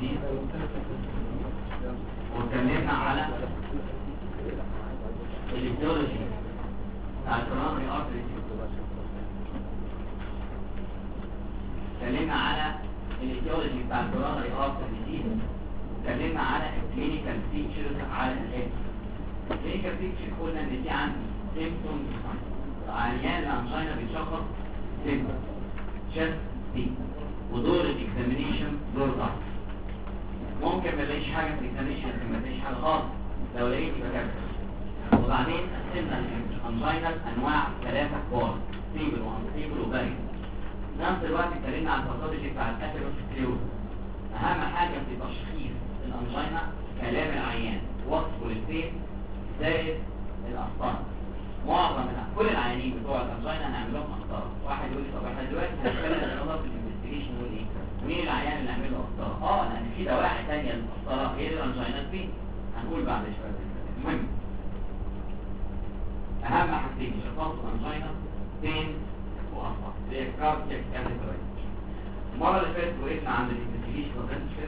ديزيز، واتكلمنا على الايديولوجي بتاع الكورونري ارتري ديزيز، اتكلمنا على الايديولوجي بتاع الكورونري ارتري ديزيز، اتكلمنا على الكلينيكال فيتشرز على الاكس. الكلينيكال فيتشر قلنا ان في عندي سيمبتومز، عيان الانجينا بيتشخص سيمبتوم شست دي، ودور الاكزامينيشن دور ضعف. ممكن ما الاقيش حاجه في الاكزامينيشن، ممكن ما الاقيش حاجه خالص، لو لقيت يبقى كده. وبعدين قسمنا الانجينال انواع 3 كبار، ستيبل وانستيبل وفاريبل. في نفس الوقت اتكلمنا عن الباثولوجي بتاع الاثيروسكليروز. اهم حاجه في تشخيص الانجينا كلام العيان، وصفه للفين زائد الاسطره. معظم كل العيانين بتوع الانجينا هنعمل لهم اسطره. واحد يقول لي طب احنا دلوقتي هنتكلم عن نظره الانفستيجيشن نقول ايه؟ مين العيان اللي نعمل له اسطره؟ لان في دواعي ثانيه للاسطره غير الانجينات فين؟ هنقول بعد شويه. المهم اهم حاجتين شخص الانجينا فين واسطره، اللي هي كاردياك كاتيجورايزيشن. المره اللي فاتت وقفنا عند الانفستيجيشن والريسيرش.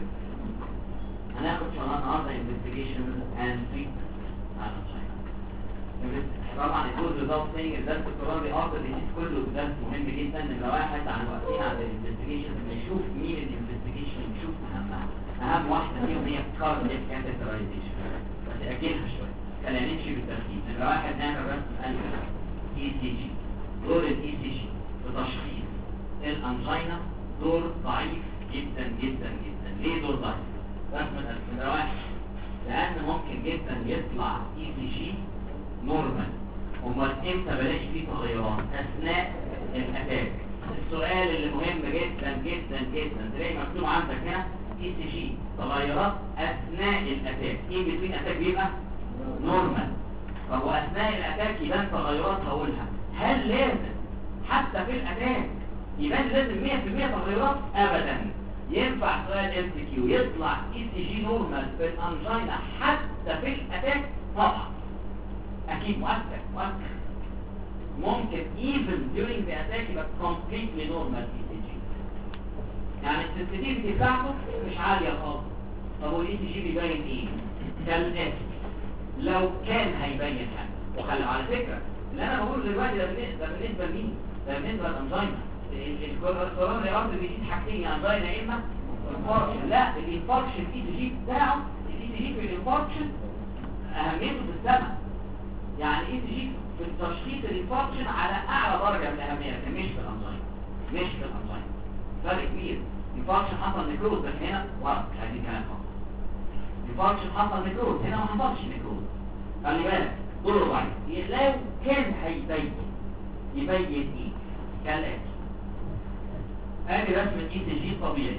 هناخد النهارده انفستيجيشن اند تريتمنت على الانجينا. طبعا الجزء ده ثاني ده الكورونري ارتري ديزيز كله ده مهم جدا. نمره واحد عن واقفين عند الانفستيجيشن، نشوف مين الانفستيجيشن، نشوف اهم واحده فيهم هي كاردياك كاتيجورايزيشن. بس اجلها شويه، خلينا نمشي بالترتيب. نمره واحد نعمل رسم قلب اي سي جي. دور الاي سي جي في تشخيص الانجينا دور ضعيف جدا جدا جدا. ليه دور ضعيف؟ رسم القلب نمره واحد لان ممكن جدا يطلع اي سي جي نورمال، امال امتى بلاقي فيه تغيرات؟ اثناء الاتاك. السؤال اللي مهم جدا جدا جدا تلاقي مكتوب عندك هنا اي سي جي تغيرات اثناء الاتاك. ايه بين اتاك بيبقى نورمال. طب واثناء الاتاك يبان تغيرات، هقولها هل لازم حتى في الاتاك يبان لازم 100% تغيرات؟ ابدا. ينفع سؤال ام سي كيو يطلع اي سي جي نورمال في الانجينا حتى في الاتاك؟ طبعا اكيد مؤثر. ممكن even during the attack يبقى completely normal ECG، يعني السنسيتيفيتي بتاعته مش عاليه خالص. طب والاي سي جي بيبين ايه؟ كالاتي لو كان هيبين حاجه. وخلي على فكره اللي انا بقوله دلوقتي ده بالنسبه لمين؟ ده بالنسبه للانجينا. الكورونري ارتري ديزيز حاجتين، يا انجينا يا اما انفاركشن. لا الانفاركشن الاي سي جي بتاعه، الاي سي جي في الانفاركشن اهميته في السماء. يعني ايه تجي في التشخيص الانفاركشن على اعلى درجه من الاهميه، لكن مش في الانجينا. فرق كبير. انفاركشن حصل نيكروز، بس هنا ورق مش عايزين كلام خالص. انفاركشن حصل نيكروز، هنا ما حصلش نيكروز. خلي بالك دوره ضعيف. لو كان يبين ايه؟ كالاتي. ادي رسمه اي سي جي طبيعي.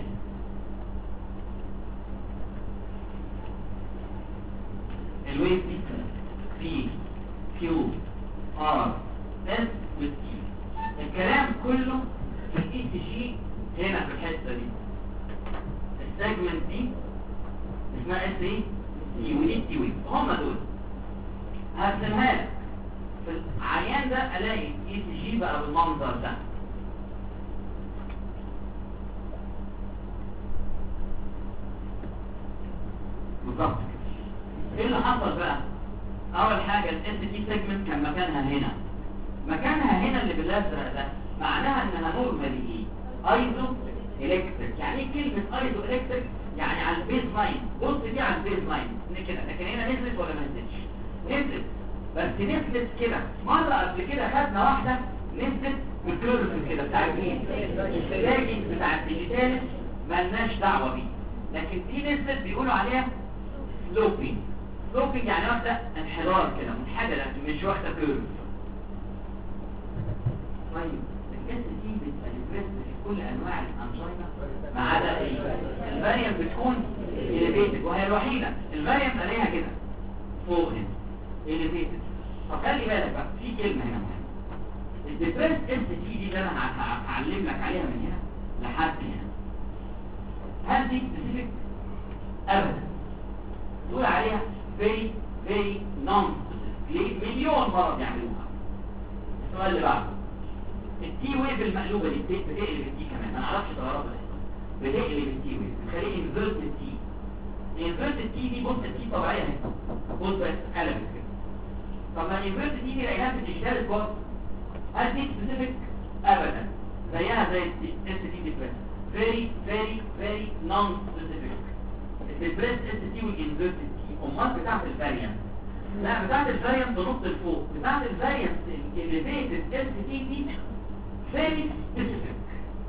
الويف دي في كيو ار اس والتي. الكلام كله في الاي سي جي هنا في الحته دي. السيجمنت دي اسمها اس اي تي ودي تي وي، هم دول. هرسمها لك في العيان ده الاقي اي سي جي بقى بالمنظر ده. بالظبط. ايه اللي حصل بقى؟ اول حاجه الاس تي سيجمنت كان مكانها هنا اللي بالازرق ده، معناها انها نورمالي ايه؟ ايزو الكتريك. يعني ايه كلمه ايزو الكتريك؟ يعني على البيز لاين. بص دي على البيز لاين كده، لكن هنا نزلت ولا ما نزلتش؟ نزلت، بس نزلت كده. مره قبل كده خدنا واحده نزلت بالكيرف كده بتاع مين؟ السلاجي بتاع الديجيتالس، مالناش دعوه بيه. لكن دي نزلت بيقولوا عليها سلوبينج يعني واحدة انحدار كده منحدرة، مش واحدة كيرف. طيب الاس دي بتبقى في كل انواع الانجينا ما عدا ايه؟ الفاريم بتكون اليفيتد، وهي الوحيدة الفاريم عليها كده فوق هنا اليفيتد. طب خلي بالك بقى في كلمة هنا مهمة. الديبريس اس دي اللي انا هعلم لك عليها من هنا لحد هنا، هل دي سبيسيفيك؟ ابدا. تقول عليها very very non-specific. ليه؟ مليون مرة بيعملوها. السؤال اللي بعده، التي ويف المقلوبة دي بتقلب التي كمان، ما نعرفش تغيرات الحصة. بتقلب التي ويف، بتخليه انفيرتد تي. الانفيرتد تي دي بص التي طبيعيه اهي، بص بس قلبت كده. طب ما الانفيرتد تي دي لقيناها في الديجيتال برضه. هل دي سبيسيفيك؟ ابدا، زيها زي الاس تي ديبريس، فيري نون سبيسيفيك. الديبريس اس تي والانفيرتد تي. امال بتاعت الفاريانت؟ لا بتاعت الفاريانت تنط لفوق، بتاعت الفاريانت الاليفيتد اس تي دي فيري سبيسيفيك.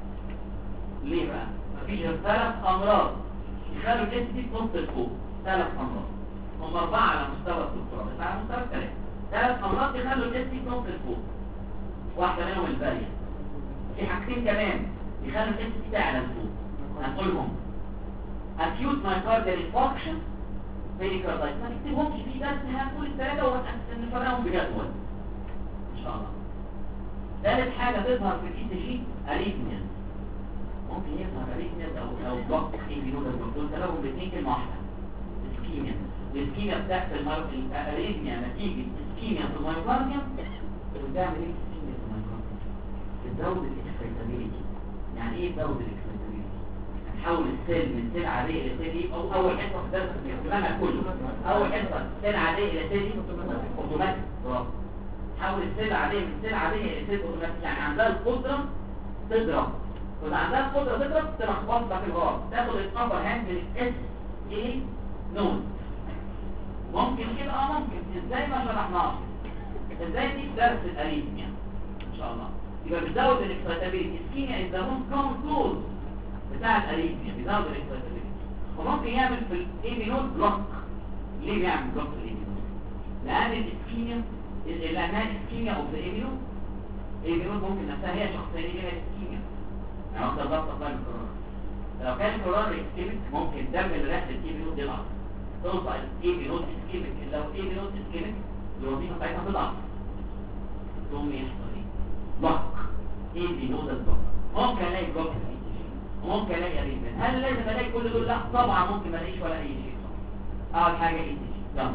ليه بقى؟ مفيش غير 3 امراض يخلوا الاس تي تنط لفوق. 3 امراض، هم 4 على مستوى الدكتوراه، بس على مستوى الثلاث 3 امراض يخلوا الاس تي تنط لفوق. واحده منهم الفاريانت. في حاجتين كمان يخلوا الاس تي تعلى لفوق، هنقولهم acute myocardial infarction pericarditis. ما نكتبهمش في درس، هنقول الثلاثه ونفرقهم بجدول ان شاء الله. ثالث حاجه تظهر في الاي سي جي اريثميا، ممكن يظهر اريثميا او بلوك في نود الدكتور تلاقيهم الاثنين كلمه واحده، اسكيميا. الاسكيميا بتاعت الاريثميا نتيجه اسكيميا في المايوكارديوم. بتعمل ايه اسكيميا في المايوكارديوم؟ بتزود الاكسايتابيلتي. يعني ايه تزود الاكسايتابيلتي؟ هنحول السيل من سيل عاديه الى سيل او اول حصه في الدرس اهتمامها كله، اول حصه سيل عاديه الى سيل اوتوماتيك. برافو. تحول السيل عاديه من سيل عاديه الى سيل اوتوماتيك، يعني عندها القدره تضرب. وإذا عندها القدره تضرب تلخبط لك الغرض، تاخد الابر هاند من الاس اي نود. ممكن كده ممكن. ازاي؟ ما شرحناش ازاي دي درس الاريثميا ان شاء الله. يبقى بتزود الاكسايتابيلتي. اسكيميا از ذا موست كومن كوز بتاع الاريثميا، بيزود الاكسايتابيلتي. وممكن يعمل في الاي بي نود بلوك. ليه بيعمل بلوك في الاي بي نود؟ لان الاسكيميا لانها اسكيميا اوف ذا اي بي نود. الاي بي نود ممكن نفسها هي شخصيه ليها اسكيميا، يعني واخده ضغط اقل من الكورونا. لو كان الكورونا اسكيميك ممكن دم اللي رايح للاي بي نود يضعف، توصل الاي بي نود اسكيميك. لو الاي بي نود اسكيميك الوظيفه بتاعتها تضعف، تقوم يحصل ايه؟ بلوك. اي بي نود البلوك. ممكن الاقي بلوك في الاي جي، وممكن الاقي اريثميا. هل لازم الاقي كل دول؟ لا طبعا، ممكن ما الاقيش ولا اي شيء. اول حاجه اي جي. يلا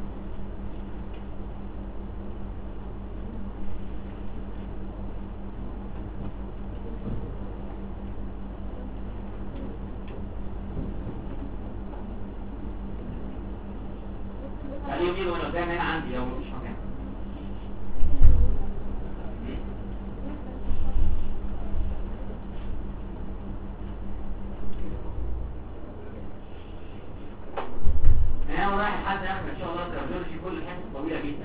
خليهم يجوا من قدام هنا عندي لو مفيش مكان. انا رايح لحد اخر ان شاء الله الكارديولوجي كل حته طويله جدا.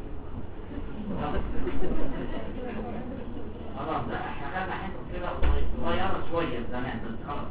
خلاص لا احنا خدنا حته كده صغيره شويه زمان بس خلاص.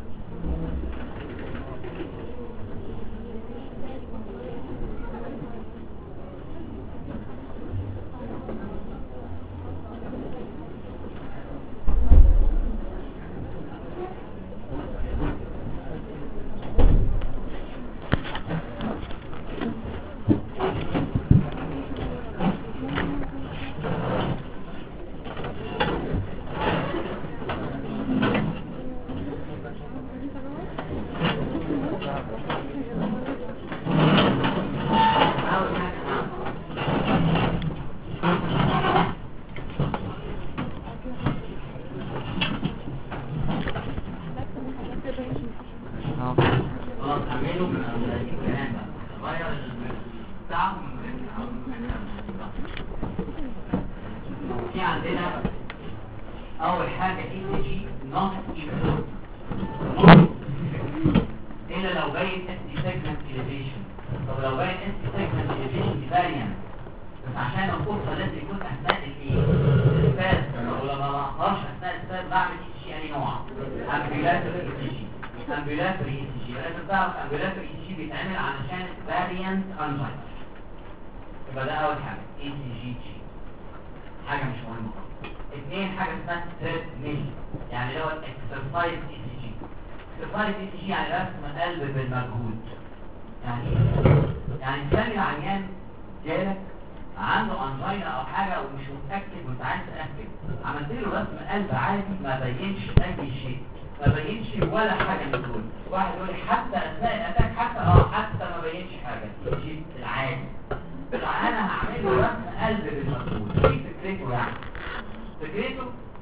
يبقى ده اول حاجه اي سي جي جي، حاجه مش مهمه. اثنين حاجه اسمها تريدميل، يعني اللي هو اكسرسايز اي سي جي. اكسرسايز اي سي جي يعني رسم قلب بالمجهود. يعني ايه؟ يعني تخلي العيان جالك عنده انجينا او حاجه ومش متاكد وانت عايز تاكد، عملت له رسم قلب عادي ما بينش اي شيء، ما بينش ولا حاجه من دول. واحد يقول لي حتى اثناء الاتاك حتى ما بينش حاجه، يجي العادي. انا هعمل له رسم قلب بالمجهود. ايه فكرته يعني؟ فكرته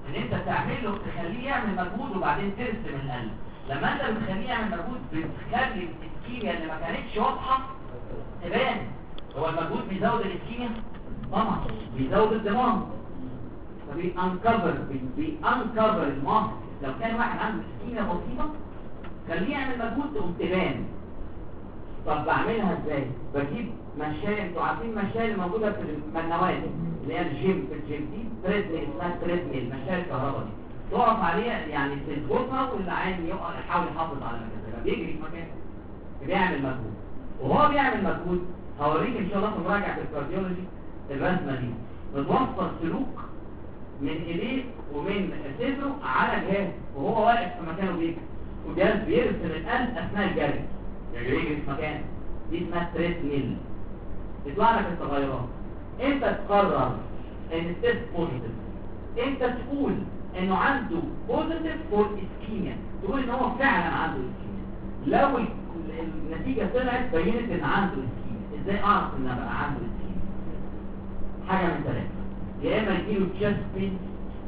ان انت تعمل له تخليه يعمل مجهود وبعدين ترسم القلب. لما انت بتخليه يعمل مجهود بتخلي الاسكيميا اللي ما كانتش واضحه تبان. هو المجهود بيزود الاسكيميا طبعا، بيزود الدماغ، بيأنكفر الماسك. لو كان واحد عنده اسكيميا بسيطه خليه يعمل مجهود تقوم تبان. طب بعملها ازاي؟ بجيب مشاية، انتوا عارفين المشاية اللي موجوده في المنوات اللي هي الجيم، في الجيم دي تريدميل اسمها تريدميل، المشاية الكهرباء دي تقف عليها يعني تظبطها، واللي عايز يحاول يحافظ على مكانها بيجري في مكانه بيعمل مجهود. وهو بيعمل مجهود هوريك ان شاء الله في مراجعه الكارديولوجي الرسمه دي بتوصل سلوك من ايديه ومن صدره على جهاز وهو واقف في مكانه بيجري، والجهاز بيرسم القلب اثناء الجري يجري في مكانه. دي اسمها تريدميل. يطلع لك التغيرات. انت تقرر ان التست بوزيتيف، انت تقول انه عنده بوزيتيف فور اسكيميا، تقول ان هو فعلا عنده اسكيميا. لو النتيجه طلعت بينت ان عنده اسكيميا، ازاي اعرف ان بقى عنده اسكيميا؟ حاجه من ثلاثه، يا اما يجيله تشست بين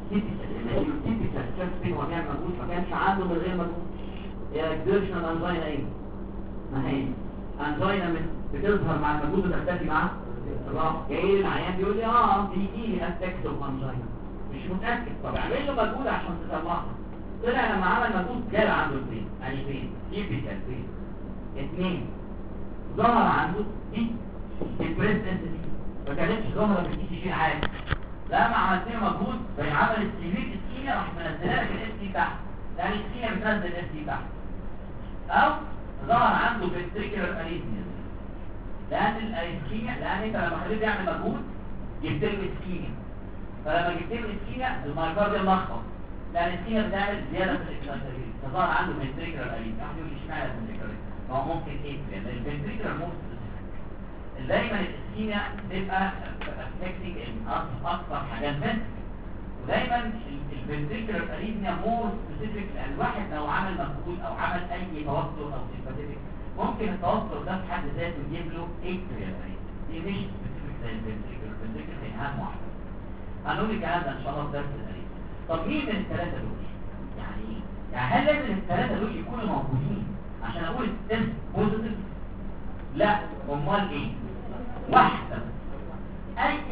تيبيكال تشست بين وهو بيعمل مجهود ما كانش عنده من غير مجهود، يا اكزيرشنال انزاينا. ايه ما هي انزاينا بتظهر مع المجهود وتختفي معاه الراحه. جاي العيان بيقول لي بيجي لي اتاكس اوف انزاينا، مش متاكد. طب اعمل له مجهود عشان تطلعها. طلع لما عمل مجهود جال عنده فين؟ يعني فين؟ تيبيكال فين؟ اثنين، ظهر عنده دي البريسنسيتي ما كانتش ظاهره في الكي جي عادي. لما عملت له مجهود زي عمل السيفير اسكيميا راح منزلها لك الاس دي تحت، يعني الاسكيميا بتنزل الاس دي تحت. او ظهر عنده فنتريكولار اريثميا، لان الاسكيميا، لان انت لما خليته يعمل مجهود جبت له اسكيميا، فلما جبت له اسكيميا المايكارديوم لخبط، لان الاسكيميا بتعمل زياده في الاكسايتابيلتي، فظهر عنده فنتريكولار اريثميا. واحد يقول لي اشمعنى الفنتريكولار؟ ما هو ممكن ايه؟ لان الفنتريكولار موست دايما الاسكيميا بتبقى افكتنج اكثر حاجات بس، ودايما الفنتريكولار اريثميا مور سبيسيفيك، لان الواحد لو عمل مجهود او عمل اي توتر او سيمباثيك ممكن التوتر ده في حد ذاته يجيب له اتريال اريثميا. دي مش سبيسيفيك زي الفنتريكولار، الفنتريكولار هي اهم واحده. هنقول الكلام ده ان شاء الله في درس الاريثميا. طب مين من الثلاثه دول؟ يعني ايه؟ يعني هل لازم الثلاثه دول يكونوا موجودين عشان اقول التست بوزيتيف؟ لا، امال ايه؟ واحدة، اي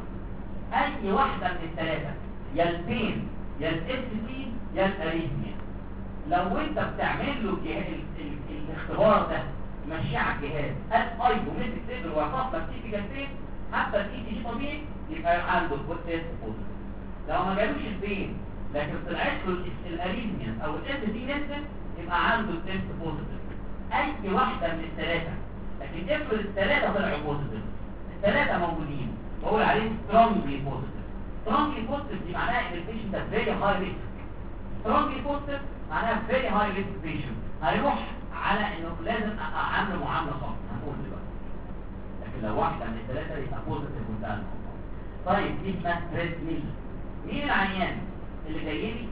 واحدة من الثلاثة، يا البين يا الاس تي يا الاريثميا. لو انت بتعمل له الاختبار ده ماشي على الجهاز اي ومسك صدر وعطاف تيبيكال بين، حتى الاي تي جي طبيعي، يبقى عنده تيست بوزيتيف. لو ما جالوش البين لكن طلعت له الاريثميا او الاس تي نزل، يبقى عنده تيست بوزيتيف. اي واحدة من الثلاثة، لكن افرض الثلاثة طلعوا بوزيتيف، الثلاثة موجودين، بقول عليه strongly positive. strongly positive دي معناها ان البيشنت ده very high risk. strongly positive معناها very high risk patient، هيروح على انه لازم اعمل معاملة خاصة، هنقول دلوقتي. لكن لو واحدة من الثلاثة يبقى positive وانتهى الموضوع. طيب دي اسمها تريدميل. مين العيان اللي جاي لي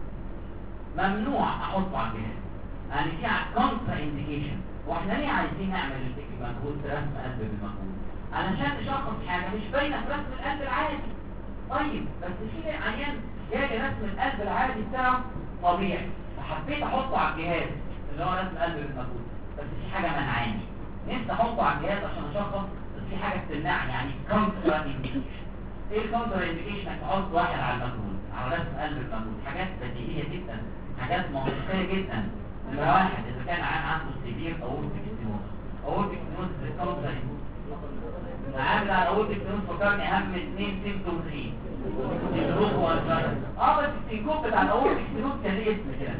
ممنوع احطه على الجهاز؟ يعني في كونترا انديكيشن. واحنا ليه عايزين نعمل مجهود رسم قلب بالمجهود؟ علشان نشخص حاجه مش باينه في رسم القلب العادي. طيب بس في عيان جاي رسم القلب العادي بتاعه طبيعي، فحبيت احطه على الجهاز اللي هو رسم قلب بالمجهود، بس في حاجه منعاني، نفسي احطه على الجهاز عشان اشخص، بس في حاجه بتمنعني. يعني كونترا انديكيشن. ايه الكونترا انديكيشن؟ انك تحط واحد على المجهود، على رسم قلب المجهود. حاجات بديهيه جدا، حاجات منطقيه جدا. نمرة واحد، إذا كان عنده سيفير أورتيك ستينوز. أورتيك ستينوز الكونترا انديكيشن. عامل على اول تكنوز فكرني اهم اثنين سيمتومز ايه؟ الجلوس والجايز. بس السينكوب بتاع الاول تكنوز كان ليه اسم كده،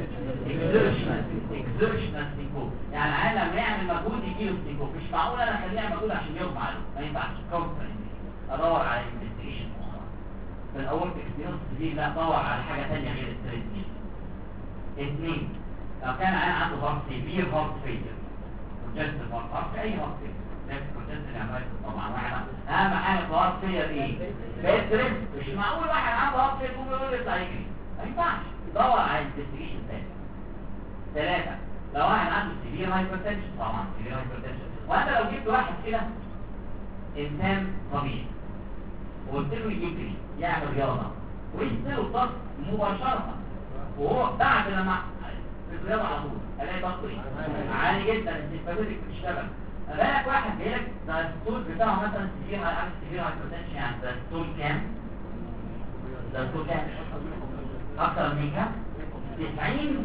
اكزيرشنال سينكوب. يعني عيل لما يعمل مجهود يجيله سينكوب. مش معقول انا اخليه يعمل مجهود عشان يغمى عليه، ما ينفعش. كونترا ادور على انفستيجيشن اخرى في الاول تكنوز دي، لا ادور على حاجه ثانيه غير التريدميل. اثنين، لو كان عيل عنده هارت سيفير هارت فيلير، كونجستيف هارت، اي هارت فيلير طبعا. اهم حاجه في الهارت فيلير ايه؟ بيترس. مش معقول واحد عنده هارت فيلير يقول يطلع يجري، ما ينفعش. يدور على انفستيجيشن ثاني. ثلاثه، لو واحد عنده سيفير هايبرتنشن، طبعا سيفير هايبرتنشن. وانت لو جبت واحد كده انسان طبيعي وقلت له يجري يعمل رياضه، وينزلوا الضغط مباشره، وهو بعد لما في الرياضه على طول الاقي ضغطه ايه؟ عالي جدا. السيمباثيك بتشتغل. بالك واحد جايلك ده الطول بتاعه مثلا سيفير عامل سيفير هايبرتنشن، يعني ده الطول كام؟ ده الطول كام؟ اكتر من كام؟ 90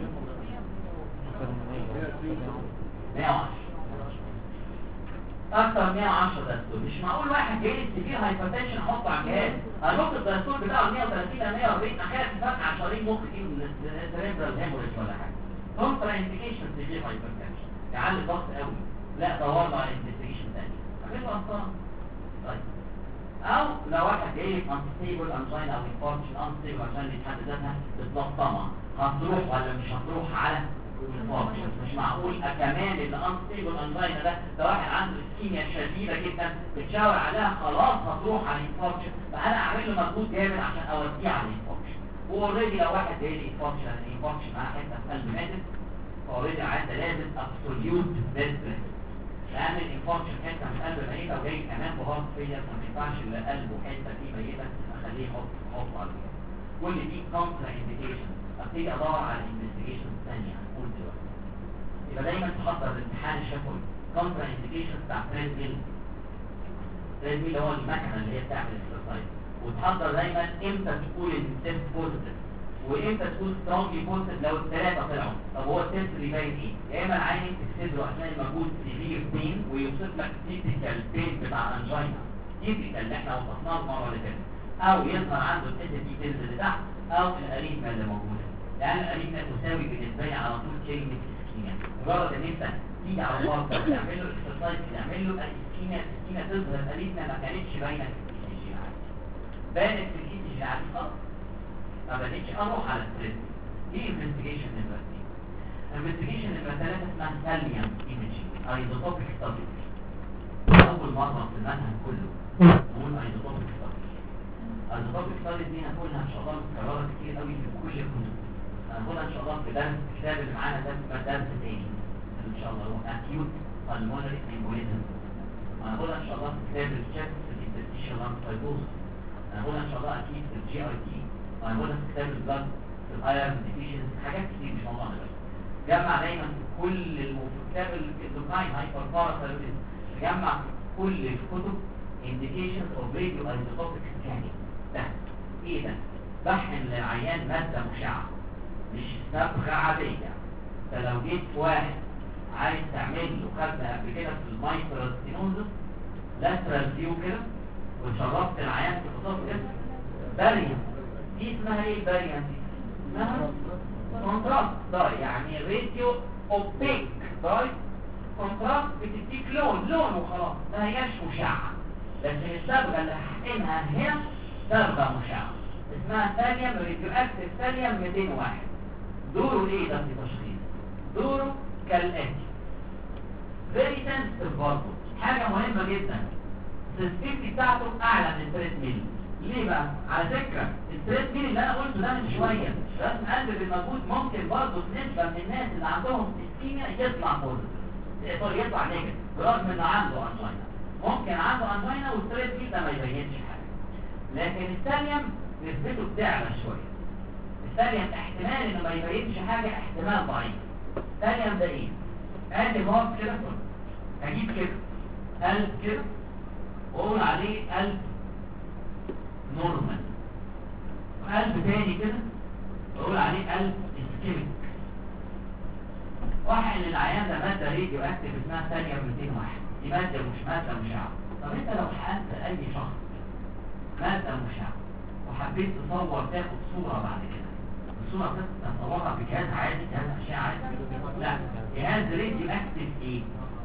110 اكتر من 110 ده الطول. مش معقول واحد جاي سيفير هايبرتنشن احطه على الجهاز هنقطه ده الطول بتاعه 130 ل 140 احيانا تفتح على شرايين مخ دي سيريبرال هيموريج ولا حاجه. كونترا انديكيشن سيفير هايبرتنشن يعلي الضغط قوي، لا دور له على انفستيجيشن ثاني اعمل له قسطره. طيب او لو واحد جاي لك انستيبل انجين او انفاركشن، انستيبل عشان دي حد ذاتها بتلطمه هتروح ولا مش هتروح على انفاركشن؟ مش معقول كمان اللي انستيبل انجين ده واحد عنده اسكيميا شديده جدا بتشاور عليها خلاص هتروح على انفاركشن، فانا اعمل له مجهود جامد عشان اوديه على انفاركشن. واوريدي لو واحد جاي لي انفاركشن الانفاركشن معاه حته في قلب ماتت، اوريدي عايز لازم ابسوليوت بيست لان الانفاركشن حته من قلب ميته وجاي كمان بهارت فيلير، ما ينفعش الا قلبه حته فيه ميته اخليه يحط عليها. كل دي كونترا انديكيشن. ابتدي ادور على الانفستيجيشن الثانيه هنقول دلوقتي. يبقى دايما تحضر الامتحان الشفوي كونترا انديكيشن بتاع تريدميل. تريدميل هو المكنه اللي هي بتعمل اكسرسايز، وتحضر دايما امتى تقول ان التيست بوزيتيف وامتى تكون سترونجلي بوزيتيف لو الثلاثه طلعوا. طب هو التيست اللي باين ايه؟ يا اما العين تكسر له اثناء المجهود سيفير بين ويوصف لك تيبيكال بين بتاع انجينا، تيبيكال اللي احنا وصفناه المره اللي فاتت، او يظهر عنده الاس دي تنزل لتحت، او الاريثميا اللي موجوده. لان الاريثميا تساوي بالنسبه لي على طول كلمه اسكيميا. مجرد ان انت تيجي على الوقت تعمل له اكسرسايز تعمل له الاسكيميا تظهر الاريثميا ما كانتش باينه في الاي سي جي عادي، بانت في الاي سي جي عادي خالص، ما بديتش اروح على الستريس. دي انفستيجيشن نمبر 2. انفستيجيشن نمبر 3 اسمها ساليوم ايميجينج ايزوتوبيك ستادي. اول مره في المنهج كله نقول ايزوتوبيك ستادي. ايزوتوبيك ستادي دي هنقولها ان شاء الله متكرره كتير قوي في كل الكتب. هنقولها ان شاء الله في درس الكتاب اللي معانا ده درس تاني ان شاء الله هو اكيوت بالمونري امبوليزم. هنقولها ان شاء الله في كتاب الشيست في الانترستيشن لانج فايبروز. هنقولها ان شاء الله اكيد في الجي اي تي. هنقولها في كتاب البلاد في الايرون ديفيشنز، حاجات كتير مش موضوع دلوقتي. جمع دايما كل كتاب الاندوكراين هايبر باراثايرويدزم، جمع كل الكتب indications of radioisotopic scanning. ده ايه ده؟ بحقن للعيان ماده مشعه مش صبغه عاديه. فلو جيت واحد عايز تعمل له خدنا قبل كده في المايترال ستينوزس لاترال فيو كده وشربت العيان في خطوط اسم باريان، دي اسمها ايه الباريان دي؟ اسمها كونتراست داي، يعني راديو اوبيك داي. كونتراست بتديك لون وخلاص، ما هياش مشعه، لكن الصبغه اللي هحقنها هنا صبغه مشعه اسمها ثانيوم راديو اكتيف ثانيوم 201. دوره ايه ده في تشخيص؟ دوره كالاتي. فيري سنسيتيف برضه، حاجه مهمه جدا، السنسيتيفيتي بتاعته اعلى من التريدميل. ليه بقى؟ على فكره التريدميل اللي انا قلته ده من شويه رسم قلب بالمجهود ممكن برضه نسبه من الناس اللي عندهم اسكيميا يطلع بوزيتيف، يطلع نيجاتيف برغم انه عنده انجينا. ممكن عنده انجينا والتريدميل ده ما يبينش حاجه. لكن الثانيوم نسبته بتعلى شويه. الثانيوم احتمال انه ما يبينش حاجه احتمال ضعيف. الثانيوم ده ايه؟ ادي الهارت كده، هجيب كده قلب كده واقول عليه قلب نورمال، وقلب تاني كده واقول عليه قلب اسكيميك. واحد للعيان ده ماده راديو اكتيف اسمها ثانيوم 201. دي ماده مش ماده مشعه. طب انت لو حقنت اي شخص ماده مشعه وحبيت تصور تاخد صوره بعد كده، الصوره تصورها بجهاز عادي، جهاز اشعه عادي؟ لا، جهاز راديو اكتيف ايه؟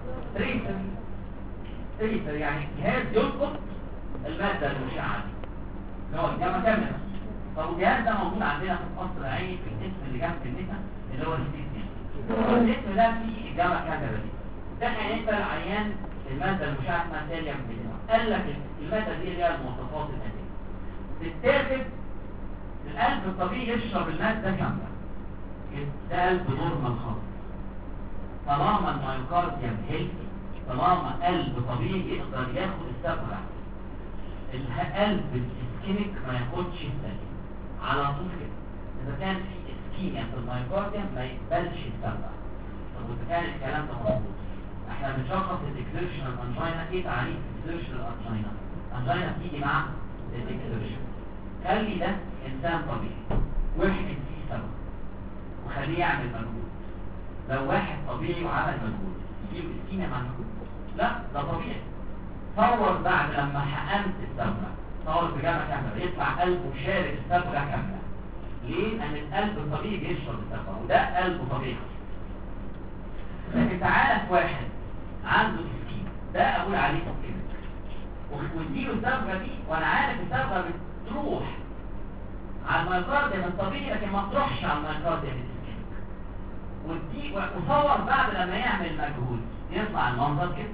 تريسر، يعني جهاز يلقط الماده المشعه دي اللي هو الجاما كاميرا. طب الجهاز ده موجود عندنا في القصر العيني في الاسم اللي جنب النسا اللي هو السيتي. الاسم ده فيه الجاما كاميرا دي. ده هينفع العيان الماده المشعه اسمها ثانيوم 201. قال لك الماده دي ليها المواصفات الاتيه. تتاخد القلب الطبيعي يشرب الماده كامله، ده قلب نورمال خالص طالما المايوكارديوم هيلثي، طالما قلب طبيعي يقدر ياخد الصبغه. القلب الاسكيميك ما ياخدش الثاني، على طول كده. اذا كان في اسكيميا في المايوكارديوم ما يقبلش يتبع. طب واذا كان الكلام ده مظبوط، احنا بنشخص الاكزيرشنال انجينا. ايه تعريف الاكزيرشنال انجينا؟ انجينا بتيجي مع الاكزيرشن. خلي ده انسان طبيعي واحد فيه سبب وخليه يعمل مجهود. لو واحد طبيعي وعمل مجهود يجيب اسكيميا مع المجهود؟ لا، ده طبيعي. تصور بعد لما حقنت الصبغه، تصور بجامعه كامله يطلع قلبه شارب الصبغه كامله. ليه؟ لان القلب الطبيعي بيشرب الصبغه وده قلبه طبيعي. لكن تعالى في واحد عنده اسكيم، ده اقول عليه اسكيميك، واديله الصبغه دي وانا عارف الصبغه بتروح على المايوكارديوم الطبيعي لكن ما تروحش على المايوكارديوم الاسكيميك. وتصور بعد لما يعمل مجهود يطلع المنظر كده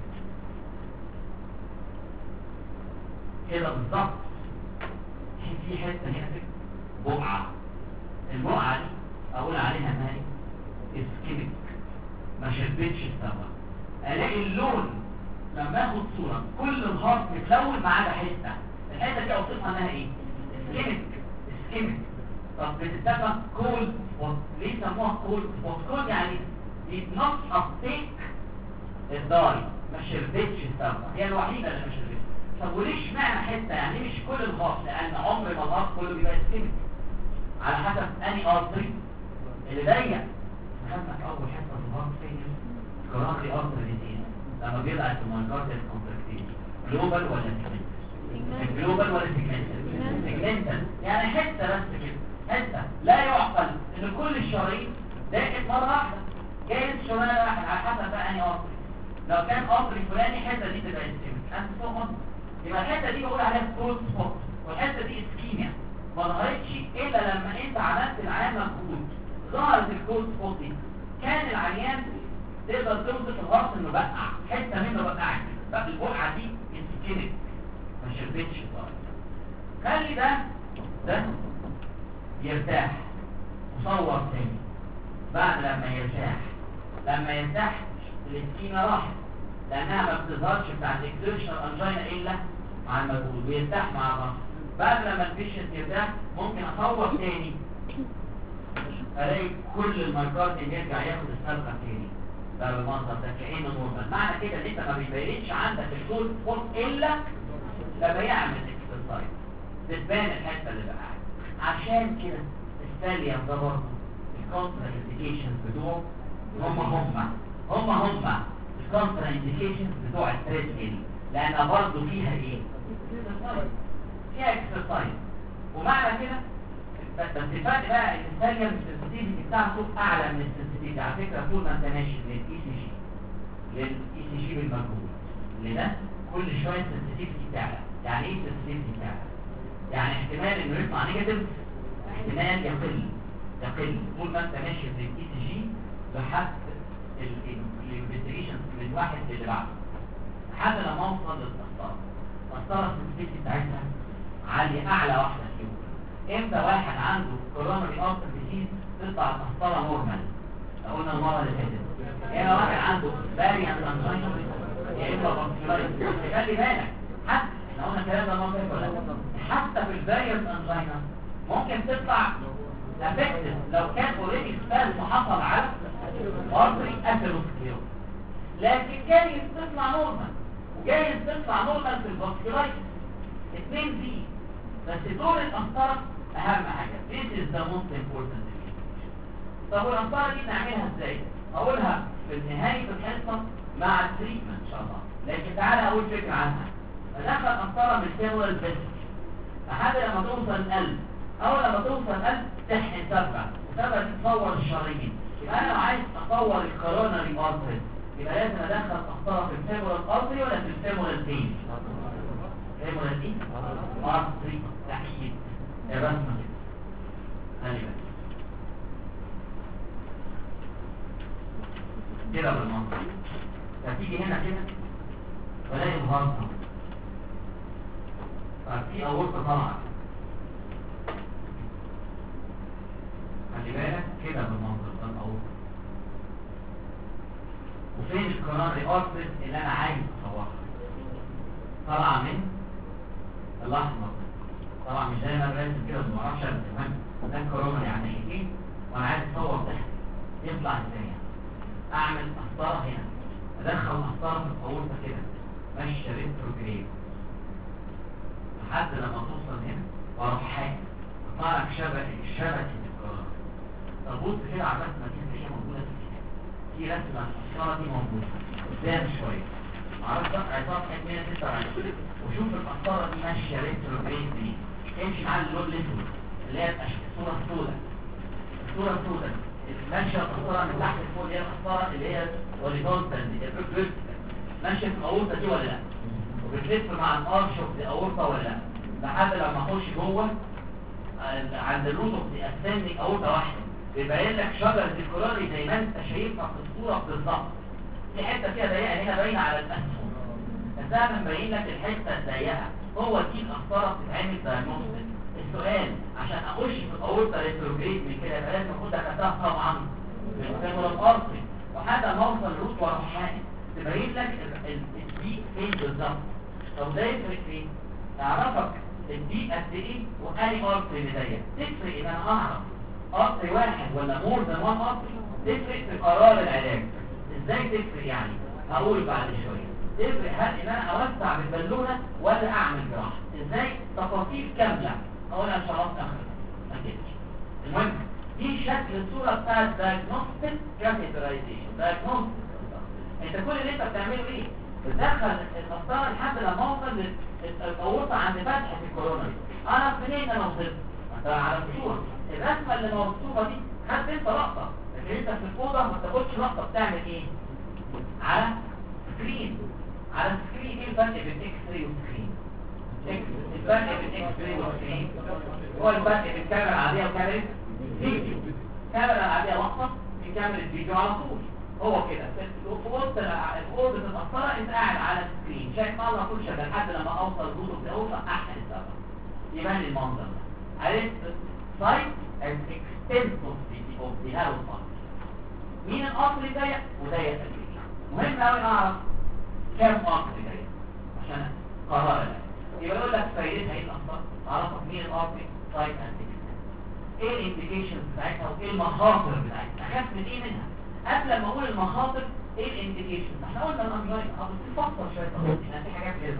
كده بالظبط. في حته هنا كده بقعه، البقعه دي اقول عليها مالي اسكيميك، ما شربتش الصبغه. الاقي اللون لما اخد صوره كل الهارت متلون ما عدا حته، الحته دي اوصفها انها ايه؟ اسكيميك. طب بتتسمى كولد سبوت. ليه سموها كولد سبوت؟ كولد يعني did not uptake الداي، ما شربتش الصبغه، هي الوحيده اللي ما شربتش. طب وليش معنى حته؟ يعني مش كل الهارت، لان عمر ما الهارت كله بيبقى اسكيميك، على حسب اني ارتري اللي ضيق. خدنا في اول حته في الهارت فين؟ كورونري ارتري دي لما بيضعف المايوكارديال كونتراكتيليتي جلوبال ولا سيجمنتال؟ جلوبال ولا سيجمنتال؟ سيجمنتال. يعني حته بس كده، حته. لا يعقل ان كل الشرايين ضاقت مره واحده، جايز شرايين واحد على حسب بقى اني ارتري. لو كان ارتري فلاني الحته دي تبقى اسكيميك، انت فاهم؟ يبقى الحته دي بقول عليها كولد سبوت، والحته دي اسكيميا ما ظهرتش الا لما انت عملت العيان مجهود ظهرت الكولد سبوت دي. كان العيان تقدر توصف الهارت انه بقع، حته منه بقعت، بقى البقعه دي اسكيميك ما شربتش الضغط. خلي ده يرتاح وصور تاني بعد لما يرتاح. لما يرتاح الاسكيميا راحت لانها ما بتظهرش بتاع الاكزيرشنال انجينا الا مع المجهود، ويرتاح مع الرأس. بعد لما البيشنت يرتاح ممكن اصور تاني الاقي كل المايوكارديوم يرجع ياخد الصبغه تاني. ده بالمنظر ده كانه نورمال. معنى كده ان انت ما بيبينش عندك الكولد سبوت الا لما يعمل اكسرسايز بتبان الحته اللي بقى. عشان كده الثاليوم ده برضه الكونترا انديكيشنز بتوعه هم الكونترا انديكيشنز بتوع التريدميل، لان برضه فيها ايه؟ فيها اكسرسايز. ومعنى كده بس الفرق بقى ان الثانيه السنسيتيفيتي بتاعته اعلى من السنسيتيفيتي. على فكره طول ما انت ماشي من الاي سي جي للاي سي جي بالمجهول لده كل شويه السنسيتيفيتي بتاعها. يعني ايه السنسيتيفيتي بتاعها؟ يعني احتمال انه يطلع نيجاتيف، احتمال يقل طول ما انت ماشي من الاي سي جي لحد الانفستيجيشن من واحد اللي بعده لحد لما اوصل للقسطره. القسطره السنسيتيفيتي بتاعتها عاليه، اعلى واحده فيهم. امتى واحد عنده كورونري ارتر ديزيز تطلع القسطره نورمال؟ قلنا المره اللي فاتت يا واحد عنده فاريانت انجينا يا اما باسكولايتس. خلي بالك حتى احنا قلنا الكلام ده المره اللي فاتت، حتى في الفاريانت انجينا ممكن تطلع افكتد لو كان اوريدي سباز وحصل على ارتري اثيروسكليروز، لكن جايز تطلع نورمال وجايز تطلع نورمال في الباسكولايتس. 2 دي بس دور القسطره اهم حاجه. This is the most important thing. طب والقسطره دي نعملها ازاي؟ اقولها في نهايه الحصه مع التريتمنت ان شاء الله، لكن تعالى اقول فكره عنها. ادخل قسطره من الفيمورال فيسل لحد لما توصل القلب. اول لما توصل القلب تحقن صبغه، والصبغه دي تصور الشرايين. يبقى انا لو عايز اصور الكورونري ارتري يبقى لازم ادخل قسطره في الفيمورال ارتري ولا في الفيمورال فين؟ فيمورال دي ارتري تحديد الرسمه كده. خلي بالك كده بالمنظر. فتيجي هنا كده ولاقي مهارة ففي اورطه طالعه، خلي بالك كده بالمنظر ده الاورطه. وفين الكورونري ارتري اللي انا عايز اصورها؟ طالعه من الاحمر طبعا مش زي ما الرسم كده ما اعرفش المهم ده كورونا يعني ايه وانا عايز اصور ده يطلع ازاي. اعمل قسطره هنا ادخل قسطره في القورته كده ماشيه ريتروجريد لحد لما توصل هنا واروح حاجه اطلع لك شبكه القرار. طب بص كده على الرسمه دي هتلاقيها موجوده في الكتاب. في رسمه القسطره دي موجوده قدام شويه معرفش صفحه 126 وشوف القسطره دي ماشيه ريتروجريد دي امشي مع اللون الاسود اللي هي الصوره السوداء. الصوره السوداء ماشيه القسطره من تحت لفوق اللي هي القسطره اللي هي هوريزونتال دي ماشيه في الاورطه دي ولا لا وبتلف مع الارش اوف دي اورطه ولا لا لحد لما اخش جوه عند الروت اوف دي اسندنج اورطه واحده بيبين لك شجره الكوراري زي ما انت شايفها في الصوره بالظبط. في حته فيها ضيقه هنا باينه على الاسهم بس انا مبين لك الحته الضيقه هو دي القسطره بتتعمل دايجنوستيك. السؤال عشان اخش في الاورطه ريتروجريد من كده يبقى لازم اخد خدتها طبعا من الفيمورال ارتري وحتى ما اوصل الروت واروح حاجه تبين لك الدي فين بالظبط. طب ده يفرق ايه؟ تعرفك الدي قد ايه واني ارتري اللي ضيق. تفرق ان انا اعرف ارتري واحد ولا مور ذان وان ارتري. تفرق في قرار العلاج. ازاي تفرق يعني؟ هقول بعد شويه. تفرق هل ان انا اوسع بالبالونه ولا اعمل جراحه؟ ازاي؟ تفاصيل كامله اقولها ان شاء الله في اخر ما كده. المهم دي شكل الصوره بتاعت diagnostic catheterization. diagnostic انت كل اللي انت بتعمله ايه؟ بتدخل القسطره لحد لما اوصل للاورطه عند فتحه الكورونا. انا منين انا وصلت؟ انت على الصوره الرسمه اللي مرسومه دي خدت انت لقطه لكن انت في الاوضه ما بتاخدش لقطه. بتعمل ايه؟ على سكرين. على السكرين ايه الفرق بين اكس راي وسكرين؟ الفرق بين اكس راي وسكرين هو الفرق بين الكاميرا العاديه وكاميرا فيديو. الكاميرا العاديه لقطه في كاميرا فيديو على طول. هو كده في اوضه القسطره انت قاعد على السكرين شايف مره كل شغال لحد لما اوصل الروت اوصل احسن السبب يبان المنظر ده. عرفت سايت and extent of the narrow part. مين القطر ضيق وضيق قد ايه؟ مهم قوي نعرف كام قطر ضيق عشان قرار العلاج. يبقى يقول لك فايدتها ايه القسطره؟ اعرفك مين القطر سايت and extent. ايه الانديكيشنز بتاعتها وايه المخاطر بتاعتها؟ اخاف من ايه منها؟ قبل ما اقول المخاطر ايه الانديكيشنز؟ احنا قلنا الانجينا بتفكر شويه تفاصيل في حاجات كده.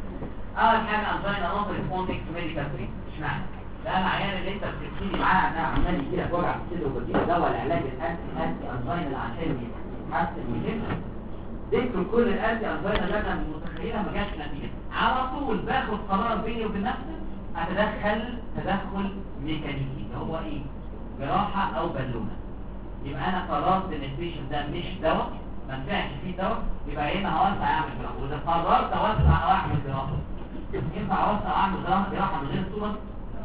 اول حاجه انجينا نوت ريسبوندينج تو ميديكال تريتمنت. اشمعنى؟ ده العيان اللي انت بتبتدي معاه انها عمال يجي لك وجع في الصدر وبديله دواء العلاج الانتي انجينا عشان يحسن من كده. ذكر كل الانتي انجينا اللي انا متخيلها ما جاتش نتيجه. على طول باخد قرار بيني وبين نفسي اتدخل تدخل ميكانيكي اللي هو ايه؟ جراحه او بالونه. يبقى انا قررت ان البيشنت ده مش دواء ما نفعش فيه دواء يبقى هنا هوسع اعمل جراحه. واذا قررت اوسع او اعمل جراحه ينفع اوسع واعمل جراحه من غير صوره؟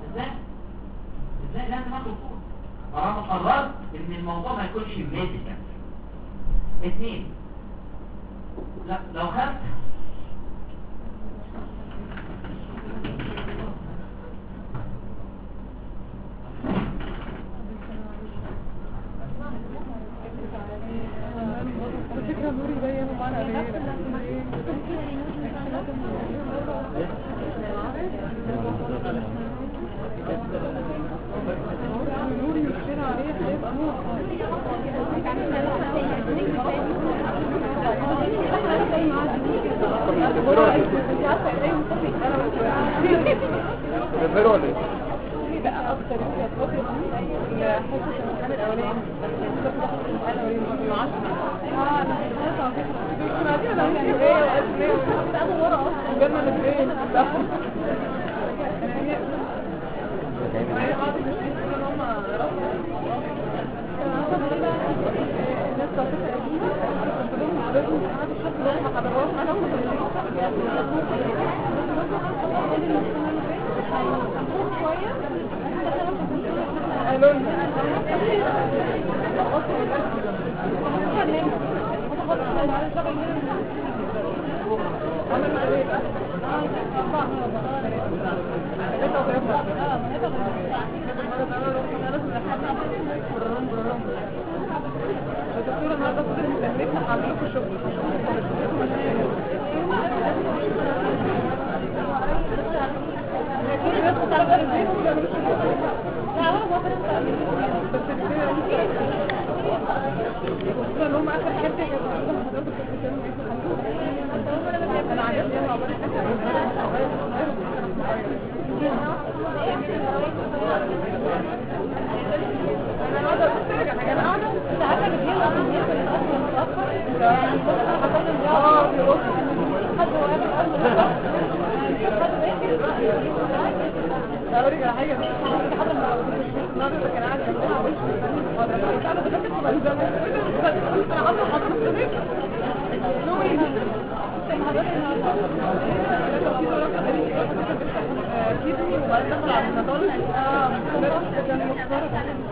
ازاي لازم اخد صوره. طالما قررت ان الموضوع ما يكونش ميديكال. اثنين لا لو خدت فكرة نوري باين ومعنى نوري يشتري عليه هيبقى نور لا اكتر يمكن فترة حصة الامتحان الاولاني من 10 جنة الاثنين هم اخر حته انا عجبني انا عبارة انا قاعده بتفرج على حاجه انا قاعده ساعات بتجيلها من الناس اللي اصلا متاخر يعني حد هو قاعد اوريك على حاجه حد النهارده كان قاعد جنبنا وش كنت قاعده بذاكر في بنزل انا عامله حضرتك نوي كيدني وبعدين دخل على النضال كان مختار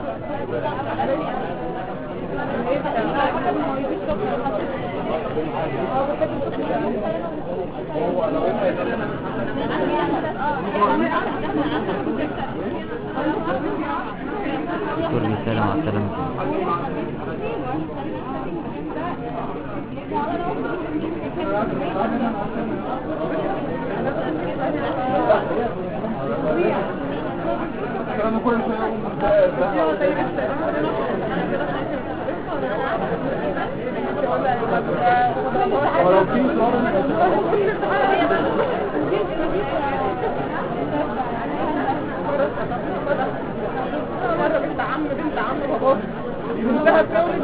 كل رسالة مع السلامة. مرة بنت عم بابا بنتها بجوز